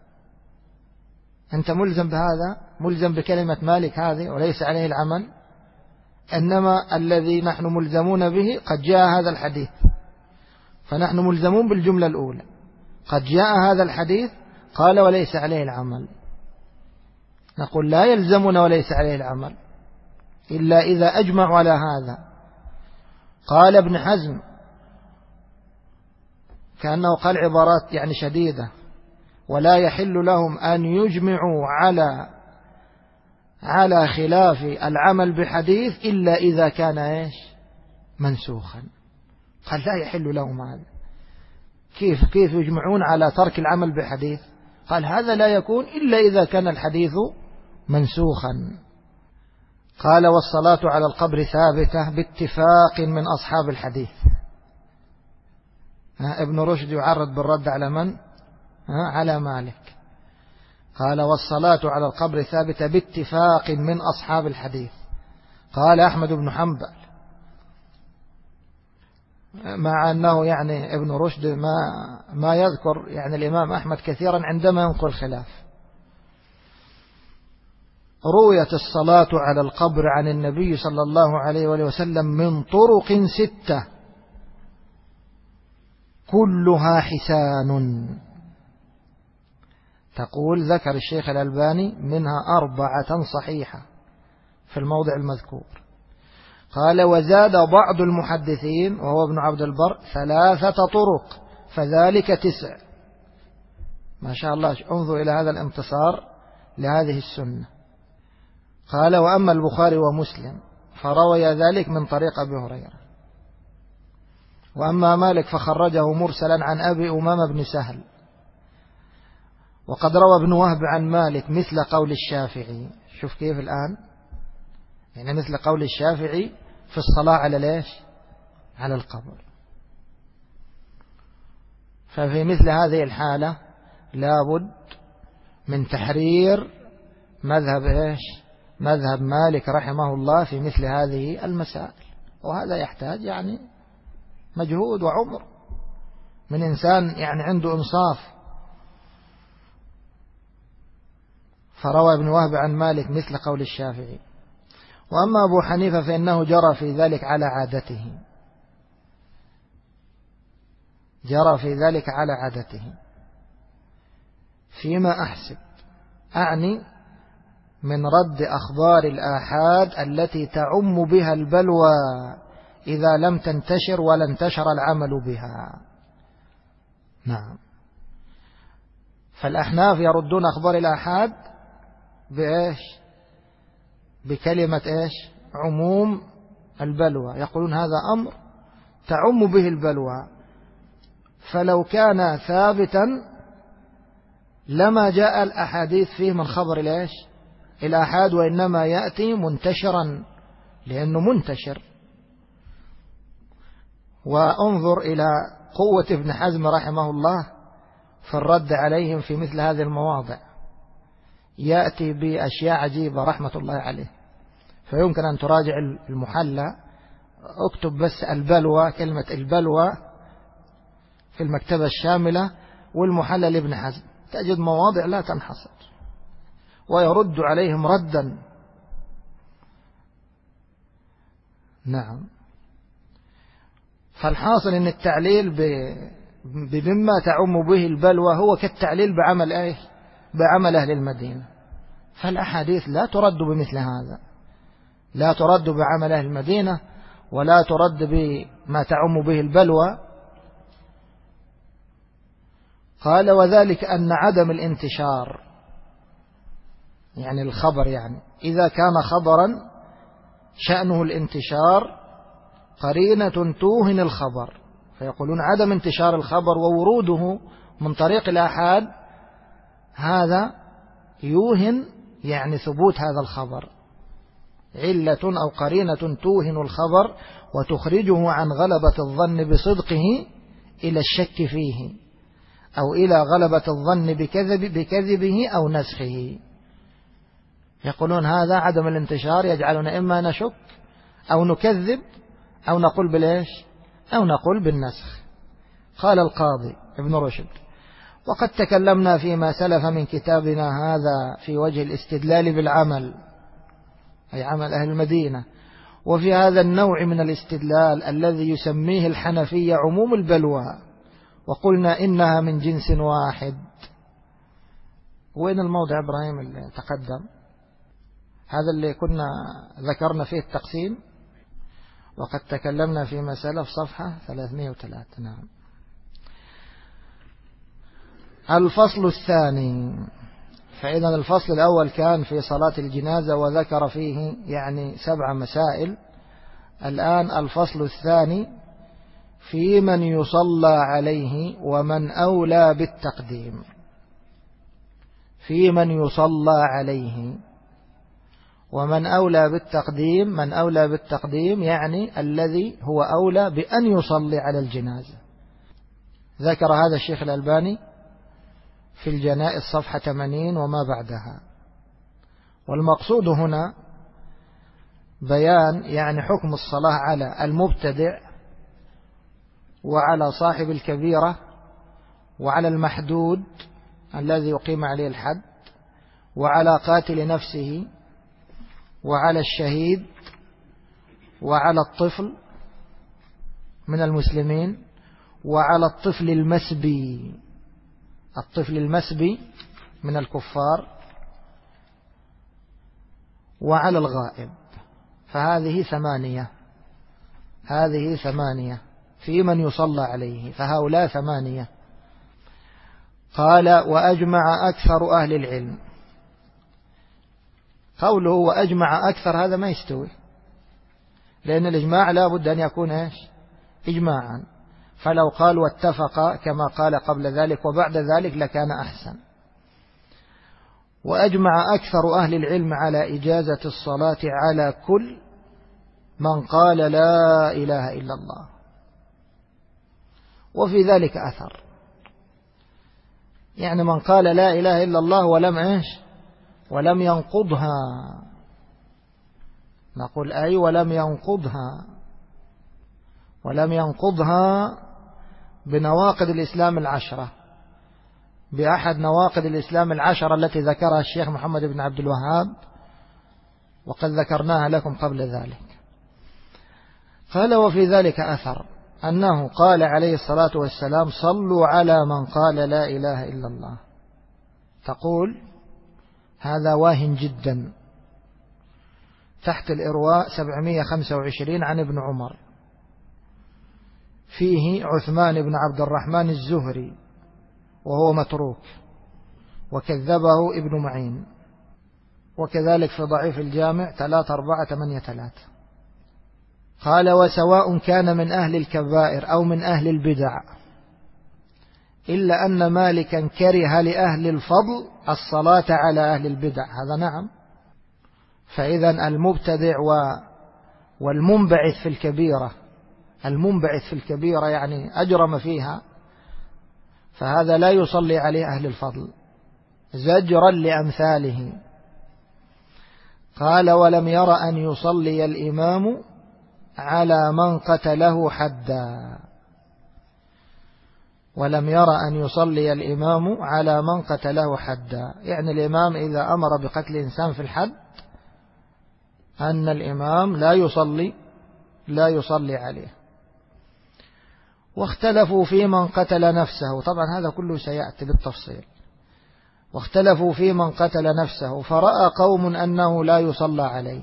أنت ملزم بهذا، ملزم بكلمة مالك هذه وليس عليه العمل؟ إنما الذي نحن ملزمون به قد جاء هذا الحديث، فنحن ملزمون بالجملة الأولى. قد جاء هذا الحديث قال وليس عليه العمل، نقول لا يلزمنا وليس عليه العمل إلا إذا أجمعوا على هذا. قال ابن حزم كأنه قال عبارات يعني شديدة: ولا يحل لهم أن يجمعوا على خلاف العمل بحديث إلا إذا كان منسوخا. قال لا يحل لهم هذا. كيف يجمعون على ترك العمل بحديث؟ قال هذا لا يكون إلا إذا كان الحديث منسوخا. قال: والصلاة على القبر ثابتة باتفاق من أصحاب الحديث. ابن رشد يعرض بالرد على من؟ على مالك. قال: والصلاة على القبر ثابتة باتفاق من أصحاب الحديث. قال أحمد بن حنبل، مع أنه يعني ابن رشد ما يذكر يعني الإمام أحمد كثيرا عندما ينقل خلاف. رويت الصلاة على القبر عن النبي صلى الله عليه وسلم من طرق 6 كلها حسان. تقول ذكر الشيخ الألباني منها 4 صحيحة في الموضع المذكور. قال: وزاد بعض المحدثين وهو ابن عبد البر 3 طرق فذلك 9. ما شاء الله، انظر إلى هذا الانتصار لهذه السنة. قال: وأما البخاري ومسلم فروي ذلك من طريق أبي هريرة. وأما مالك فخرجه مرسلا عن أبي أمامة بن سهل. وقد روى ابن وهب عن مالك مثل قول الشافعي. شوف كيف الآن، يعني مثل قول الشافعي في الصلاة على على القبر. ففي مثل هذه الحالة لابد من تحرير مذهب إيش؟ مذهب مالك رحمه الله في مثل هذه المسائل. وهذا يحتاج يعني مجهود وعمر من إنسان يعني عنده إنصاف. فروى ابن وهب عن مالك مثل قول الشافعي. وأما أبو حنيفة فإنه جرى في ذلك على عادته، جرى في ذلك على عادته فيما أحسب، أعني من رد أخبار الآحاد التي تعم بها البلوى إذا لم تنتشر ولا انتشر العمل بها. نعم. فالأحناف يردون أخبار الآحاد بإيش؟ بكلمة إيش؟ عموم البلوى، يقولون هذا أمر تعم به البلوى، فلو كان ثابتا لما جاء الأحاديث فيه من خبر الإيش؟ الآحاد، وإنما يأتي منتشرا لأنه منتشر. وانظر إلى قوة ابن حزم رحمه الله في الرد عليهم في مثل هذه المواضع، يأتي بأشياء عجيبة رحمة الله عليه. فيمكن أن تراجع المحلى، اكتب بس البلوى، كلمة البلوى في المكتبة الشاملة والمحلى لابن حزم، تجد مواضع لا تنحصر، ويرد عليهم ردا. نعم. فالحاصل أن التعليل بمما تعم به البلوى هو كالتعليل بعمل إيه؟ بعمل أهل المدينة. فالأحاديث لا ترد بمثل هذا، لا ترد بعمل أهل المدينة، ولا ترد بما تعم به البلوى. قال وذلك أن عدم الانتشار، يعني الخبر، يعني إذا كان خبرا شأنه الانتشار قرينة توهن الخبر، فيقولون عدم انتشار الخبر ووروده من طريق الآحاد هذا يوهن يعني ثبوت هذا الخبر، علة أو قرينة توهن الخبر وتخرجه عن غلبة الظن بصدقه إلى الشك فيه، أو إلى غلبة الظن بكذبه أو نسخه. يقولون هذا عدم الانتشار يجعلنا إما نشك أو نكذب أو نقول بالإيش؟ أو نقول بالنسخ. قال القاضي ابن رشد: وقد تكلمنا فيما سلف من كتابنا هذا في وجه الاستدلال بالعمل، أي عمل أهل المدينة، وفي هذا النوع من الاستدلال الذي يسميه الحنفية عموم البلوى، وقلنا إنها من جنس واحد. وين الموضع إبراهيم اللي تقدم؟ هذا اللي كنا ذكرنا فيه التقسيم. وقد تكلمنا فيما سلف، صفحة 303. نعم. الفصل الثاني. فإذا الفصل الأول كان في صلاة الجنازة وذكر فيه يعني 7 مسائل. الآن الفصل الثاني في من يصلى عليه ومن أولى بالتقديم. في من يصلى عليه ومن أولى بالتقديم. من أولى بالتقديم يعني الذي هو أولى بأن يصلي على الجنازة. ذكر هذا الشيخ الألباني في الجنائز صفحة 80 وما بعدها. والمقصود هنا بيان يعني حكم الصلاة على المبتدع وعلى صاحب الكبيرة وعلى المحدود الذي يقيم عليه الحد وعلى قاتل نفسه وعلى الشهيد وعلى الطفل من المسلمين وعلى الطفل المسبي، الطفل المسبي من الكفار، وعلى الغائب. فهذه 8. هذه 8 في من يصلى عليه، فهؤلاء 8. قال وأجمع أكثر أهل العلم. قوله وأجمع أكثر هذا ما يستوي، لأن الإجماع لا بد أن يكون إيش؟ إجماعا. فلو قال واتفق كما قال قبل ذلك وبعد ذلك لكان أحسن. وأجمع أكثر أهل العلم على إجازة الصلاة على كل من قال لا إله إلا الله. وفي ذلك أثر، يعني من قال لا إله إلا الله ولم ينقضها. نقول أي ولم ينقضها بنواقض الإسلام العشرة، بأحد نواقض الإسلام العشرة التي ذكرها الشيخ محمد بن عبد الوهاب، وقد ذكرناها لكم قبل ذلك. قال وفي ذلك أثر أنه قال عليه الصلاة والسلام صلوا على من قال لا إله إلا الله. تقول هذا واهن جدا. تحت الإرواء 725 عن ابن عمر، فيه عثمان بن عبد الرحمن الزهري وهو متروك وكذبه ابن معين، وكذلك في ضعيف الجامع 3483. قال وسواء كان من أهل الكبائر أو من أهل البدع، إلا أن مالكا كره لأهل الفضل الصلاة على أهل البدع. هذا نعم. فإذا المبتدع والمنبعث في الكبيرة، المنبعث في الكبيرة يعني أجرم فيها، فهذا لا يصلي عليه أهل الفضل زجرا لأمثاله. قال ولم ير أن يصلي الإمام على من قتله حدا. ولم ير أن يصلي الإمام على من قتله حدا، يعني الإمام إذا أمر بقتل إنسان في الحد أن الإمام لا يصلي عليه. واختلفوا في من قتل نفسه، طبعا هذا كله سيأتي بالتفصيل. واختلفوا في من قتل نفسه، فرأى قوم أنه لا يصلى عليه،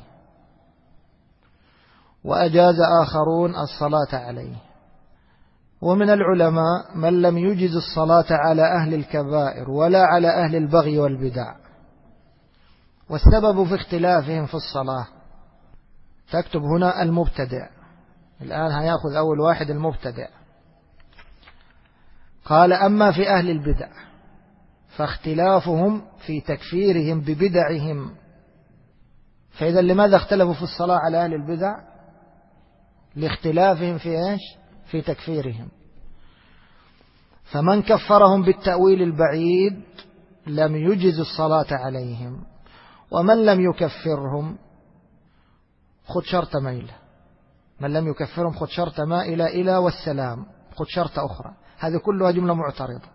وأجاز آخرون الصلاة عليه. ومن العلماء من لم يجز الصلاة على أهل الكبائر ولا على أهل البغي والبدع. والسبب في اختلافهم في الصلاة، تكتب هنا المبتدع، الآن هيأخذ أول واحد المبتدع. قال أما في أهل البدع فاختلافهم في تكفيرهم ببدعهم. فإذا لماذا اختلفوا في الصلاة على أهل البدع؟ لاختلافهم في تكفيرهم. فمن كفرهم بالتأويل البعيد لم يجز الصلاة عليهم، ومن لم يكفرهم خذ شرط ميلة، من لم يكفرهم خذ شرط مائلة إلى والسلام، خذ شرط أخرى، هذه كلها جملة معترضة.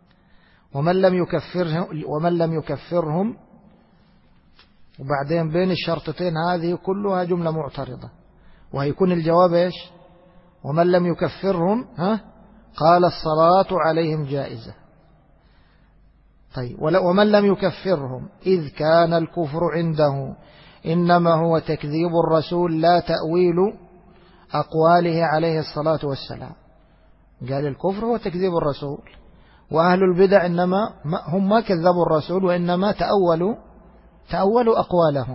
ومن لم يكفرهم وبعدين بين الشرطتين هذه كلها جملة معترضة، وهيكون الجواب ومن لم يكفرهم قال الصلاة عليهم جائزة. طيب ومن لم يكفرهم إذ كان الكفر عنده إنما هو تكذيب الرسول لا تأويل أقواله عليه الصلاة والسلام. قال الكفر هو تكذيب الرسول، وأهل البدع إنما هم ما كذبوا الرسول وإنما تأولوا أقواله.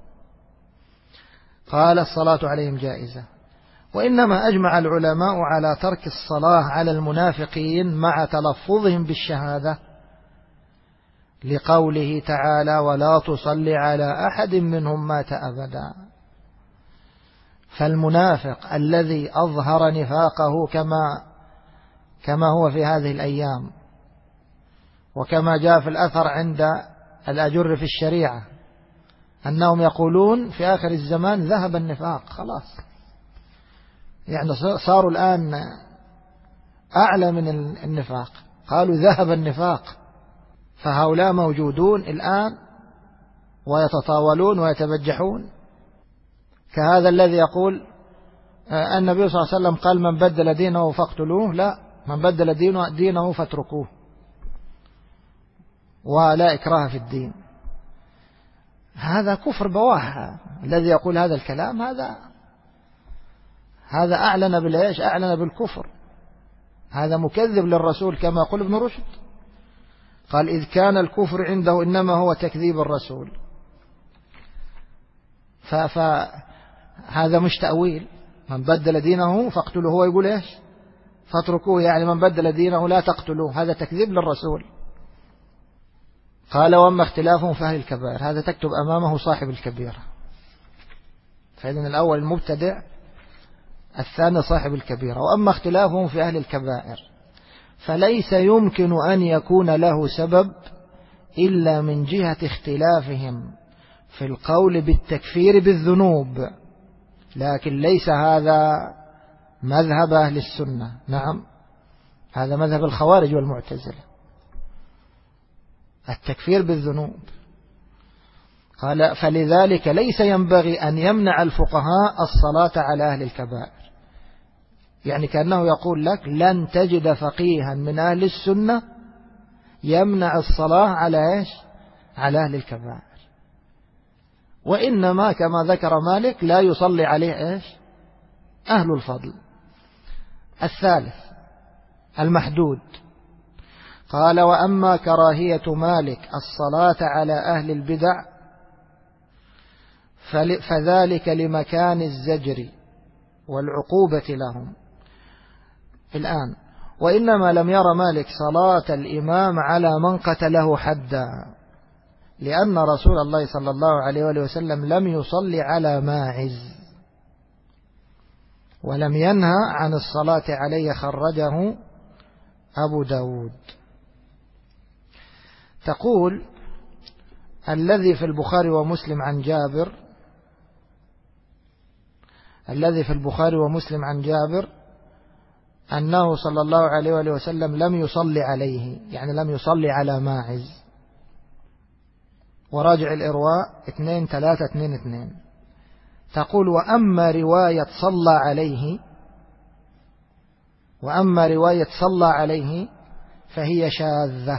قال الصلاة عليهم جائزة. وإنما أجمع العلماء على ترك الصلاة على المنافقين مع تلفظهم بالشهادة، لقوله تعالى ولا تصلي على أحد منهم مات أبدا. فالمنافق الذي أظهر نفاقه كما هو في هذه الأيام، وكما جاء في الأثر عند الأجر في الشريعة أنهم يقولون في آخر الزمان ذهب النفاق، خلاص يعني صاروا الآن أعلى من النفاق، قالوا ذهب النفاق. فهؤلاء موجودون الآن ويتطاولون ويتبجحون، كهذا الذي يقول النبي صلى الله عليه وسلم قال من بدل دينه فاقتلوه، لا، من بدل دينه فاتركوه، ولا إكراه في الدين. هذا كفر بواح. الذي يقول هذا الكلام هذا أعلن بالإيش؟ أعلن بالكفر، هذا مكذب للرسول كما يقول ابن رشد. قال إذ كان الكفر عنده إنما هو تكذيب الرسول. فهذا مش تأويل، من بدل دينه فاقتلوه، هو يقول إيش؟ فاتركوه، يعني من بدل دينه لا تقتلوه، هذا تكذيب للرسول. قال وأما اختلافهم في أهل الكبائر، هذا تكتب أمامه صاحب الكبيرة. فإذن الأول المبتدع، الثاني صاحب الكبيرة. وأما اختلافهم في أهل الكبائر فليس يمكن أن يكون له سبب إلا من جهة اختلافهم في القول بالتكفير بالذنوب، لكن ليس هذا مذهب أهل السنة. نعم، هذا مذهب الخوارج والمعتزلة، التكفير بالذنوب. قال فلذلك ليس ينبغي أن يمنع الفقهاء الصلاة على أهل الكبائر، يعني كأنه يقول لك لن تجد فقيها من أهل السنة يمنع الصلاة على إيش؟ على أهل الكبائر، وإنما كما ذكر مالك لا يصلي عليه إيش؟ أهل الفضل. الثالث المحدود، قال وأما كراهية مالك الصلاة على أهل البدع فذلك لمكان الزجر والعقوبة لهم. الآن وإنما لم ير مالك صلاة الإمام على من قتله حدا، لأن رسول الله صلى الله عليه وآله وسلم لم يصلي على ماعز ولم ينهى عن الصلاة عليه، خرجه أبو داود. تقول الذي في البخاري ومسلم عن جابر، الذي في البخاري ومسلم عن جابر أنه صلى الله عليه وآله وسلم لم يصلي عليه، يعني لم يصلي على ماعز. وراجع الإرواء 2322. تقول وأما رواية صلى عليه، وأما رواية صلى عليه فهي شاذة،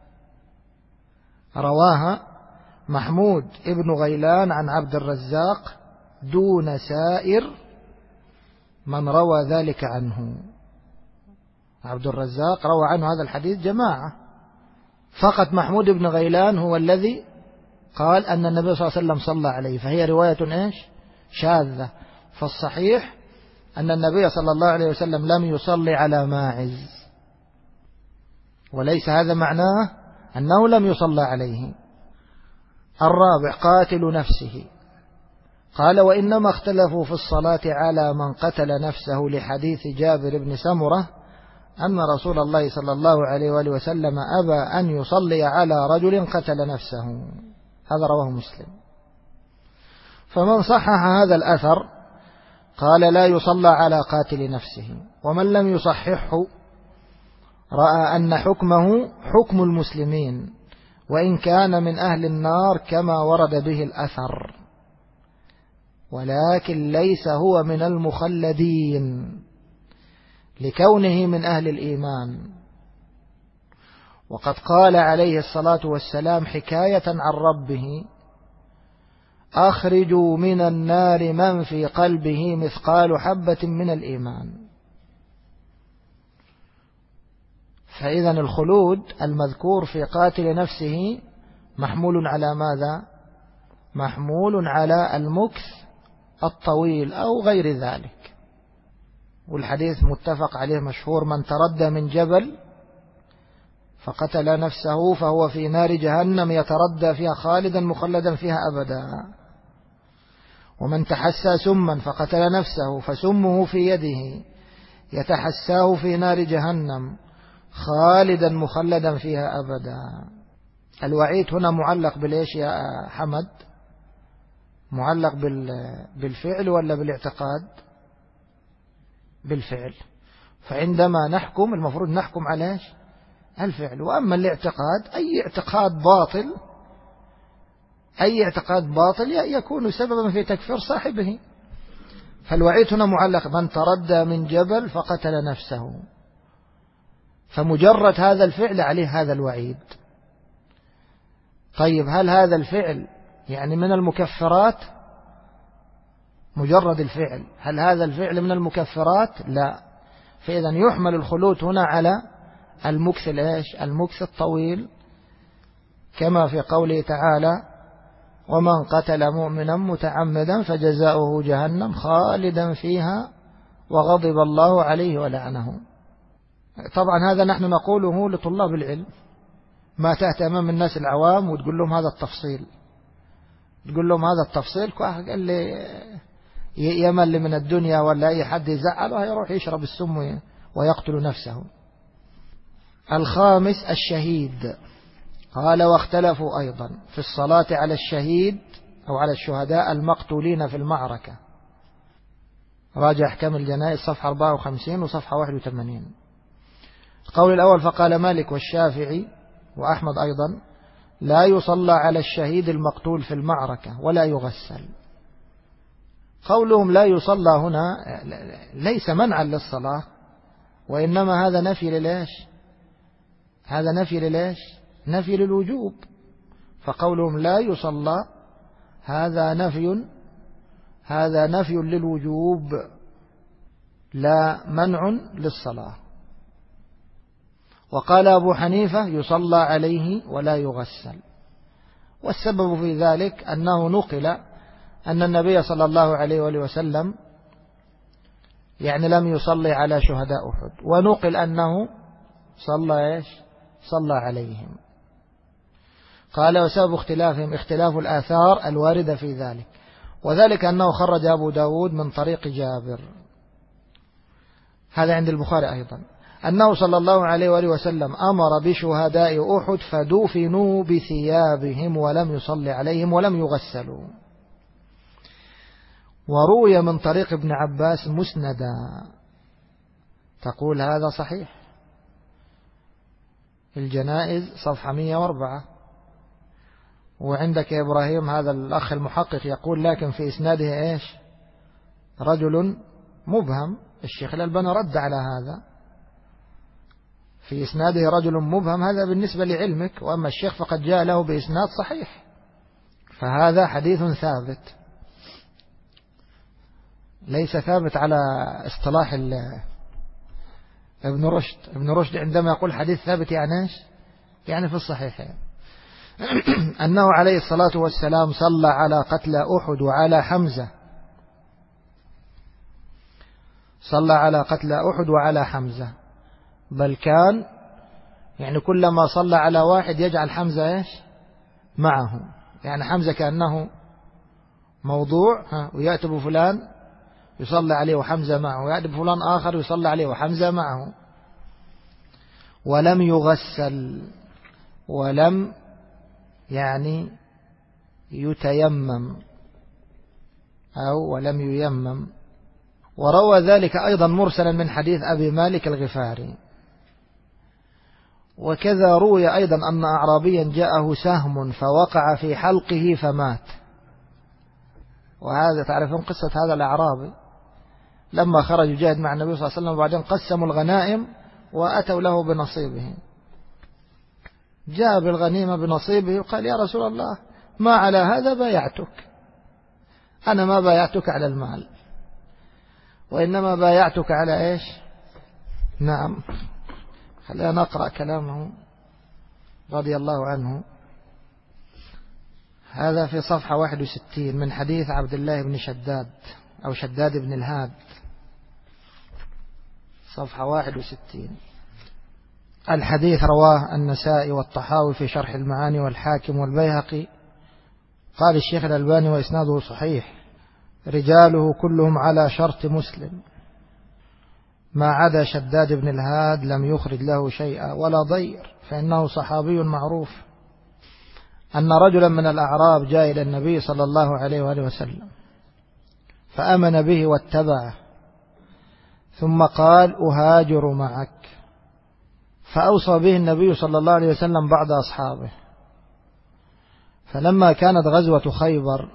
رواها محمود ابن غيلان عن عبد الرزاق دون سائر من روى ذلك عنه. عبد الرزاق روى عنه هذا الحديث جماعة، فقط محمود بن غيلان هو الذي قال أن النبي صلى الله عليه وسلم صلى عليه، فهي رواية إيش؟ شاذة. فالصحيح أن النبي صلى الله عليه وسلم لم يصلي على ماعز، وليس هذا معناه أنه لم يصلى عليه. الرابع قاتل نفسه، قال وإنما اختلفوا في الصلاة على من قتل نفسه لحديث جابر بن سمرة أن رسول الله صلى الله عليه وآله وسلم أبى أن يصلي على رجل قتل نفسه، هذا رواه مسلم. فمن صحح هذا الأثر قال لا يصلى على قاتل نفسه، ومن لم يصححه رأى أن حكمه حكم المسلمين وإن كان من أهل النار كما ورد به الأثر، ولكن ليس هو من المخلدين لكونه من أهل الإيمان. وقد قال عليه الصلاة والسلام حكاية عن ربه أخرجوا من النار من في قلبه مثقال حبة من الإيمان. فإذا الخلود المذكور في قاتل نفسه محمول على ماذا؟ محمول على المكث الطويل أو غير ذلك. والحديث متفق عليه مشهور من تردى من جبل فقتل نفسه فهو في نار جهنم يتردى فيها خالدا مخلدا فيها أبدا، ومن تحسى سما فقتل نفسه فسمه في يده يتحساه في نار جهنم خالدا مخلدا فيها أبدا. الوعيد هنا معلق بالإيش يا حمد؟ معلق بالفعل ولا بالاعتقاد؟ بالفعل. فعندما نحكم المفروض نحكم على إيش؟ الفعل. وأما الاعتقاد أي اعتقاد باطل يكون سببا في تكفير صاحبه. فالوعيد هنا معلق من تردى من جبل فقتل نفسه، فمجرد هذا الفعل عليه هذا الوعيد. طيب هل هذا الفعل يعني من المكفرات؟ مجرد الفعل هل هذا الفعل من المكفرات؟ لا. فإذا يحمل الخلود هنا على المكث المكث الطويل، كما في قوله تعالى ومن قتل مؤمنا متعمدا فجزاؤه جهنم خالدا فيها وغضب الله عليه ولعنه. طبعا هذا نحن نقوله لطلاب العلم، ما تأتي أمام الناس العوام وتقول لهم هذا التفصيل، تقول لهم هذا التفصيل قال لي يمل من الدنيا ولا أي حد يزعله يروح يشرب السم ويقتل نفسه. الخامس الشهيد. قال واختلفوا أيضا في الصلاة على الشهيد أو على الشهداء المقتولين في المعركة. راجع أحكام الجنائز صفحة 54 وصفحة 81. القول الأول فقال مالك والشافعي وأحمد أيضا لا يصلى على الشهيد المقتول في المعركة ولا يغسل. قولهم لا يصلى هنا ليس منعا للصلاة، وإنما هذا نفي لليش؟ هذا نفي لليش؟ نفي للوجوب. فقولهم لا يصلى هذا نفي للوجوب لا منع للصلاة. وقال أبو حنيفة يصلى عليه ولا يغسل. والسبب في ذلك أنه نقل أن النبي صلى الله عليه وآله وسلم يعني لم يصلي على شهداء أحد، ونقل أنه صلى عليهم. قال وسبب اختلافهم اختلاف الآثار الواردة في ذلك، وذلك أنه خرج أبو داود من طريق جابر، هذا عند البخاري أيضا، أنه صلى الله عليه وآله وسلم أمر بشهداء أحد فدفنوا بثيابهم ولم يصلي عليهم ولم يغسلوا. وروي من طريق ابن عباس مسندا. تقول هذا صحيح. الجنائز صفحة 104. وعندك يا إبراهيم هذا الأخ المحقق يقول لكن في إسناده إيش؟ رجل مبهم. الشيخ الألباني رد على هذا، في إسناده رجل مبهم، هذا بالنسبة لعلمك، وأما الشيخ فقد جاء له بإسناد صحيح، فهذا حديث ثابت ليس ثابت على اصطلاح ابن رشد. ابن رشد عندما يقول حديث ثابت يعني ايش؟ يعني في الصحيح أنه عليه الصلاة والسلام صلى على قتل أحد وعلى حمزة، صلى على قتل أحد وعلى حمزة، بل كان يعني كلما صلى على واحد يجعل حمزة ايش؟ معه، يعني حمزة كأنه موضوع، ويأتي بفلان يصلى عليه وحمزة معه، ويأتي بفلان آخر يصلى عليه وحمزة معه. ولم يغسل، ولم يعني يتيمم أو ولم ييمم. وروى ذلك أيضا مرسلا من حديث أبي مالك الغفاري. وكذا روي أيضا أن أعرابيا جاءه سهم فوقع في حلقه فمات. وهذا تعرفون قصة هذا الأعرابي لما خرج يجاهد مع النبي صلى الله عليه وسلم وبعدين قسموا الغنائم وأتوا له بنصيبه، جاء بالغنيمة بنصيبه وقال يا رسول الله ما على هذا بايعتك، أنا ما بايعتك على المال وإنما بايعتك على إيش؟ نعم، خلينا نقرأ كلامه رضي الله عنه. هذا في صفحة 61 من حديث عبد الله بن شداد أو شداد بن الهاد، صفحة 61. الحديث رواه النسائي والطحاوي في شرح المعاني والحاكم والبيهقي. قال الشيخ الألباني وإسناده صحيح، رجاله كلهم على شرط مسلم، ما عدا شداد بن الهاد لم يخرج له شيئا ولا ضير، فإنه صحابي معروف أن رجلا من الأعراب جاء إلى النبي صلى الله عليه وآله وسلم فآمن به واتبعه، ثم قال أهاجر معك، فأوصى به النبي صلى الله عليه وسلم بعض أصحابه. فلما كانت غزوة خيبر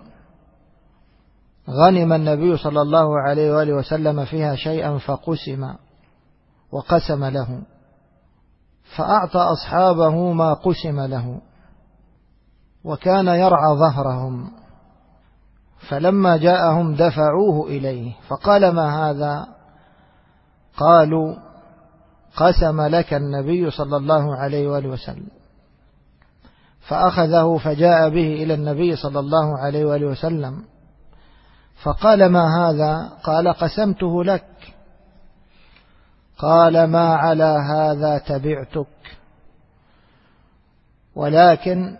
غنم النبي صلى الله عليه وآله وسلم فيها شيئا فقسم وقسم له، فأعطى أصحابه ما قسم له، وكان يرعى ظهرهم، فلما جاءهم دفعوه إليه فقال ما هذا؟ قالوا قسم لك النبي صلى الله عليه وآله وسلم. فأخذه فجاء به إلى النبي صلى الله عليه وآله وسلم فقال ما هذا؟ قال قسمته لك. قال ما على هذا تبعتك، ولكن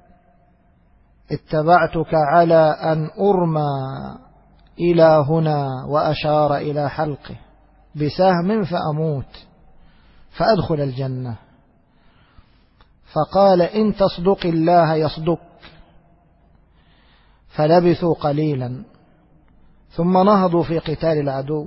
اتبعتك على أن أرمى إلى هنا، وأشار إلى حلقه، بسهم فأموت فأدخل الجنة. فقال إن تصدق الله يصدق. فلبثوا قليلا ثم نهضوا في قتال العدو،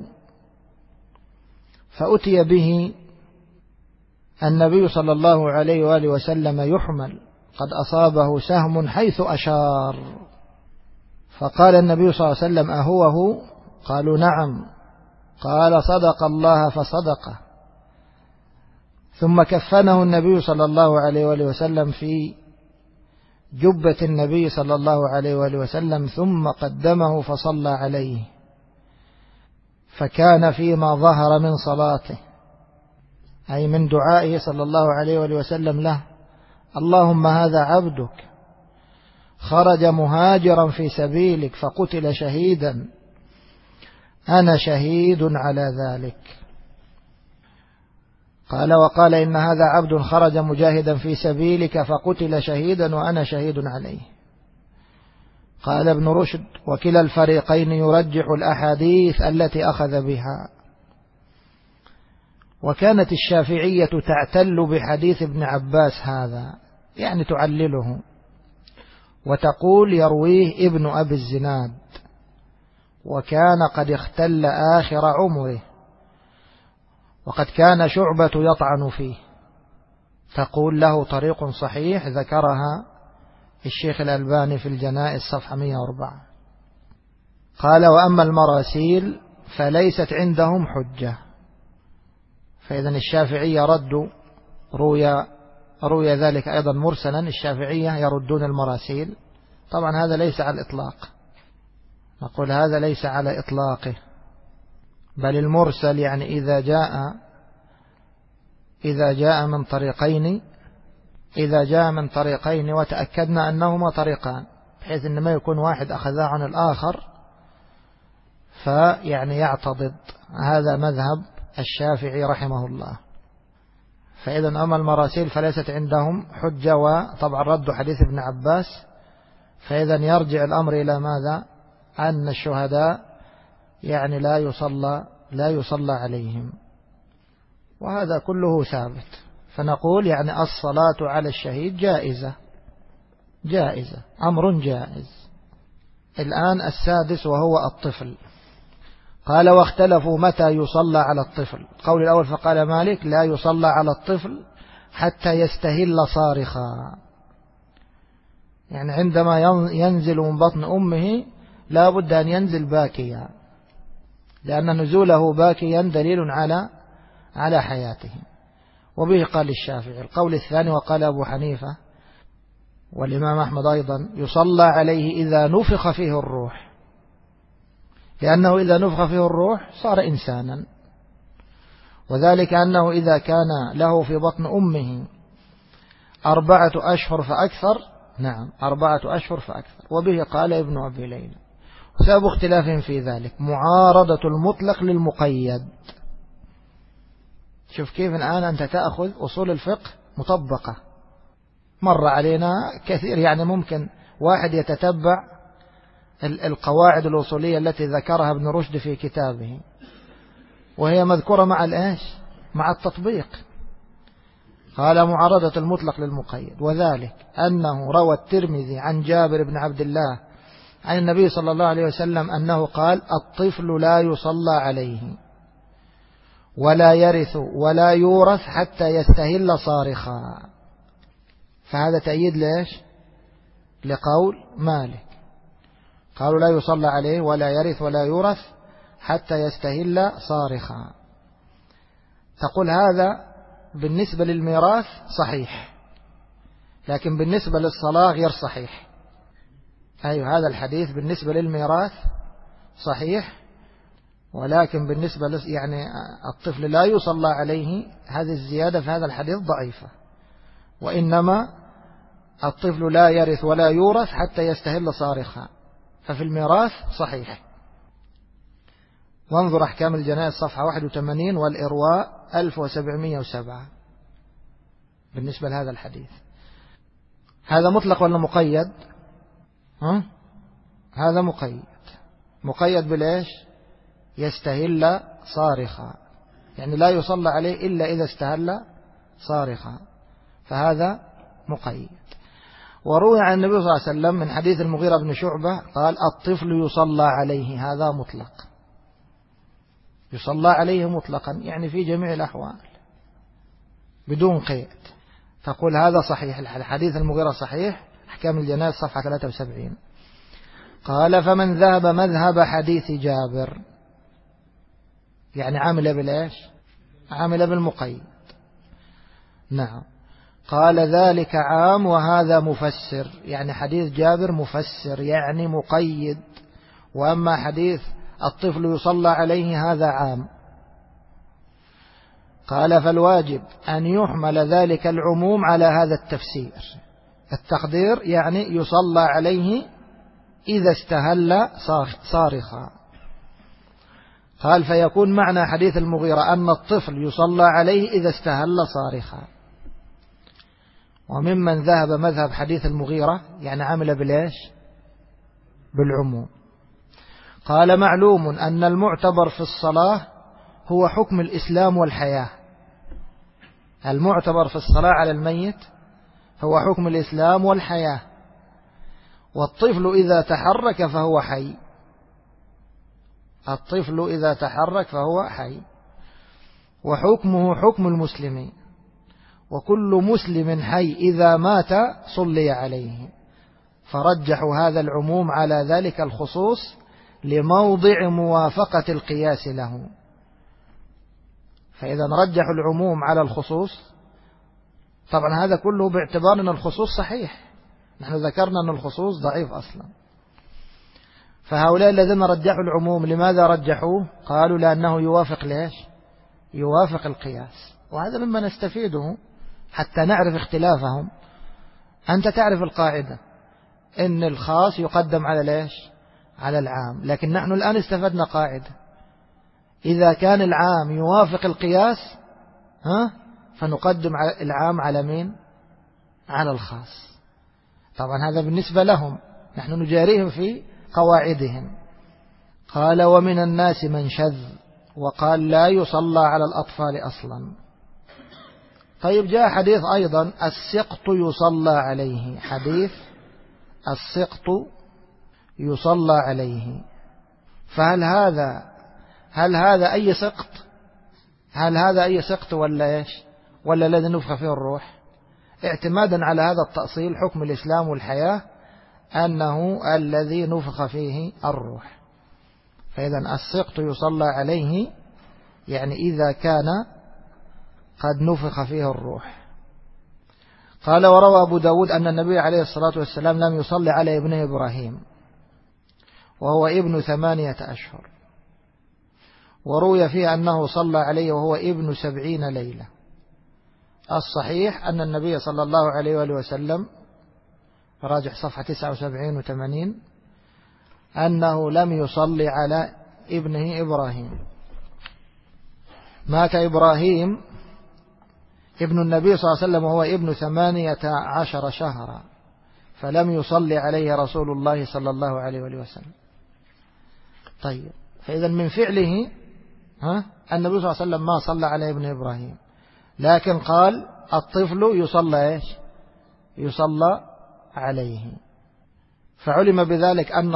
فأتي به النبي صلى الله عليه وآله وسلم يحمل قد أصابه سهم حيث أشار، فقال النبي صلى الله عليه وسلم أهو؟ قالوا نعم. قال صدق الله فصدقه. ثم كفنه النبي صلى الله عليه وآله وسلم في جبة النبي صلى الله عليه وآله وسلم، ثم قدمه فصلى عليه، فكان فيما ظهر من صلاته أي من دعائه صلى الله عليه وآله وسلم له: اللهم هذا عبدك خرج مهاجرا في سبيلك فقتل شهيدا، أنا شهيد على ذلك. قال: وقال إن هذا عبد خرج مجاهدا في سبيلك فقتل شهيدا وأنا شهيد عليه. قال ابن رشد: وكلا الفريقين يرجح الأحاديث التي أخذ بها. وكانت الشافعية تعتل بحديث ابن عباس هذا، يعني تعلله، وتقول يرويه ابن أبي الزناد، وكان قد اختل آخر عمره، وقد كان شعبة يطعن فيه. تقول له طريق صحيح ذكرها الشيخ الألباني في الجنائز صفحة 104. قال: وأما المراسيل فليست عندهم حجة. فإذا الشافعية ردوا، روي ذلك أيضا مرسلا، الشافعية يردون المراسيل. طبعا هذا ليس على الإطلاق، نقول هذا ليس على إطلاقه، بل المرسل يعني إذا جاء من طريقين وتأكدنا أنهما طريقان، بحيث أن ما يكون واحد أخذها عن الآخر فيعني يعتضد. هذا مذهب الشافعي رحمه الله. فإذا أما المراسيل فليست عندهم حجة، وطبعا ردوا حديث ابن عباس. فإذا يرجع الأمر إلى ماذا؟ أن الشهداء يعني لا يصلى عليهم، وهذا كله ثابت. فنقول يعني الصلاة على الشهيد جائزة، أمر جائز. الآن السادس وهو الطفل. قال: واختلفوا متى يصلى على الطفل. القول الأول فقال مالك: لا يصلى على الطفل حتى يستهل صارخا، يعني عندما ينزل من بطن أمه لا بد أن ينزل باكيا، لأن نزوله باكيا دليل على حياته. وبه قال الشافعي. القول الثاني وقال أبو حنيفة والإمام أحمد أيضا: يصلى عليه إذا نفخ فيه الروح، لأنه إذا نفخ فيه الروح صار إنسانا، وذلك أنه إذا كان له في بطن أمه 4 أشهر فأكثر، نعم 4 أشهر فأكثر. وبه قال ابن أبي ليلى. سبب اختلاف في ذلك معارضة المطلق للمقيد. شوف كيف الآن أنت تأخذ أصول الفقه مطبقة، مر علينا كثير، يعني ممكن واحد يتتبع القواعد الأصولية التي ذكرها ابن رشد في كتابه، وهي مذكورة مع التطبيق. قال: معارضة المطلق للمقيد، وذلك أنه روى الترمذي عن جابر بن عبد الله عن النبي صلى الله عليه وسلم أنه قال: الطفل لا يصلى عليه ولا يرث ولا يورث حتى يستهل صارخا. فهذا تأييد لقول مالك، قالوا لا يصلى عليه ولا يرث ولا يورث حتى يستهل صارخا. تقول هذا بالنسبة للميراث صحيح، لكن بالنسبة للصلاة غير صحيح. أيوة، هذا الحديث بالنسبة للميراث صحيح، ولكن بالنسبة يعني الطفل لا يصلى عليه، هذه الزيادة في هذا الحديث ضعيفة، وإنما الطفل لا يرث ولا يورث حتى يستهل صارخا، ففي الميراث صحيح. وانظر أحكام الجنائز صفحة 81 والإرواء 1707 بالنسبة لهذا الحديث. هذا مطلق ولا مقيد؟ هذا مقيد بالإيش؟ يستهل صارخا، يعني لا يصلى عليه إلا إذا استهل صارخا، فهذا مقيد. وروي عن النبي صلى الله عليه وسلم من حديث المغيرة بن شعبة قال الطفل يصلى عليه، هذا مطلق، يصلى عليه مطلقا يعني في جميع الأحوال بدون قيد. تقول هذا صحيح، الحديث المغيرة صحيح، أحكام الجنائز صفحة 73. قال فمن ذهب مذهب حديث جابر، يعني عامل بالإيش؟ عامل بالمقيد. نعم. قال ذلك عام وهذا مفسر، يعني حديث جابر مفسر يعني مقيد، وأما حديث الطفل يصلى عليه هذا عام. قال فالواجب أن يحمل ذلك العموم على هذا التفسير، التقدير يعني يصلى عليه إذا استهل صارخا. قال فيكون معنى حديث المغيرة أن الطفل يصلى عليه إذا استهل صارخا. وممن ذهب مذهب حديث المغيرة يعني عمل بالإيش؟ بالعموم. قال معلوم أن المعتبر في الصلاة هو حكم الإسلام والحياة، المعتبر في الصلاة على الميت هو حكم الإسلام والحياة، والطفل إذا تحرك فهو حي، الطفل إذا تحرك فهو حي، وحكمه حكم المسلمين، وكل مسلم حي إذا مات صلي عليه. فرجحوا هذا العموم على ذلك الخصوص لموضع موافقة القياس له. فإذا رجحوا العموم على الخصوص، طبعا هذا كله باعتبار أن الخصوص صحيح، نحن ذكرنا أن الخصوص ضعيف أصلا. فهؤلاء الذين رجحوا العموم لماذا رجحوه؟ قالوا لأنه يوافق ليش؟ يوافق القياس. وهذا مما نستفيده حتى نعرف اختلافهم. أنت تعرف القاعدة إن الخاص يقدم على ليش؟ على العام، لكن نحن الآن استفدنا قاعدة إذا كان العام يوافق القياس فنقدم العام على مين؟ على الخاص. طبعا هذا بالنسبة لهم، نحن نجاريهم في قواعدهم. قال ومن الناس من شذ وقال لا يصلى على الأطفال أصلا. طيب جاء حديث أيضا السقط يصلى عليه، حديث السقط يصلى عليه، فهل هذا أي سقط؟ هل هذا أي سقط ولا إيش؟ ولا الذي نفخ فيه الروح؟ اعتمادا على هذا التأصيل حكم الإسلام والحياة أنه الذي نفخ فيه الروح. فإذا السقط يصلى عليه يعني إذا كان قد نفخ فيه الروح. قال وروى أبو داود أن النبي عليه الصلاة والسلام لم يصلي على ابنه إبراهيم وهو ابن 8 أشهر، وروي فيه أنه صلى عليه وهو ابن 70 ليلة. الصحيح أن النبي صلى الله عليه وآله وسلم، راجع صفحة 79 و80، أنه لم يصلي على ابنه إبراهيم. مات إبراهيم ابن النبي صلى الله عليه وسلم وهو ابن 18 شهرا، فلم يصلي عليه رسول الله صلى الله عليه وآله وسلم. طيب فإذا من فعله النبي صلى الله عليه وسلم ما صلى على ابن إبراهيم، لكن قال الطفل يصلى إيش؟ يصلى عليه. فعلم بذلك أن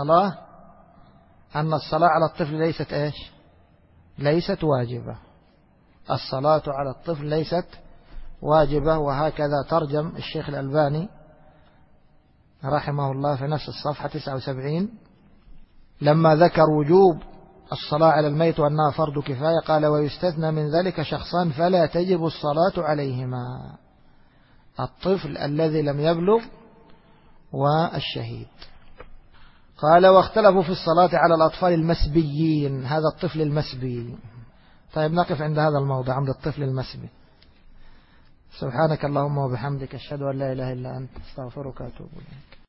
الصلاة على الطفل ليست إيش؟ ليست واجبة. الصلاة على الطفل ليست واجبة. وهكذا ترجم الشيخ الألباني رحمه الله في نفس الصفحة 79 لما ذكر وجوب الصلاة على الميت وأنها فرض كفاية، قال ويستثنى من ذلك شخصان فلا تجب الصلاة عليهما: الطفل الذي لم يبلغ والشهيد. قال واختلفوا في الصلاة على الأطفال المسبيين، هذا الطفل المسبي. طيب نقف عند هذا الموضع، عند الطفل المسبي. سبحانك اللهم وبحمدك، أشهد أن لا إله إلا أنت، استغفرك وأتوب إليك.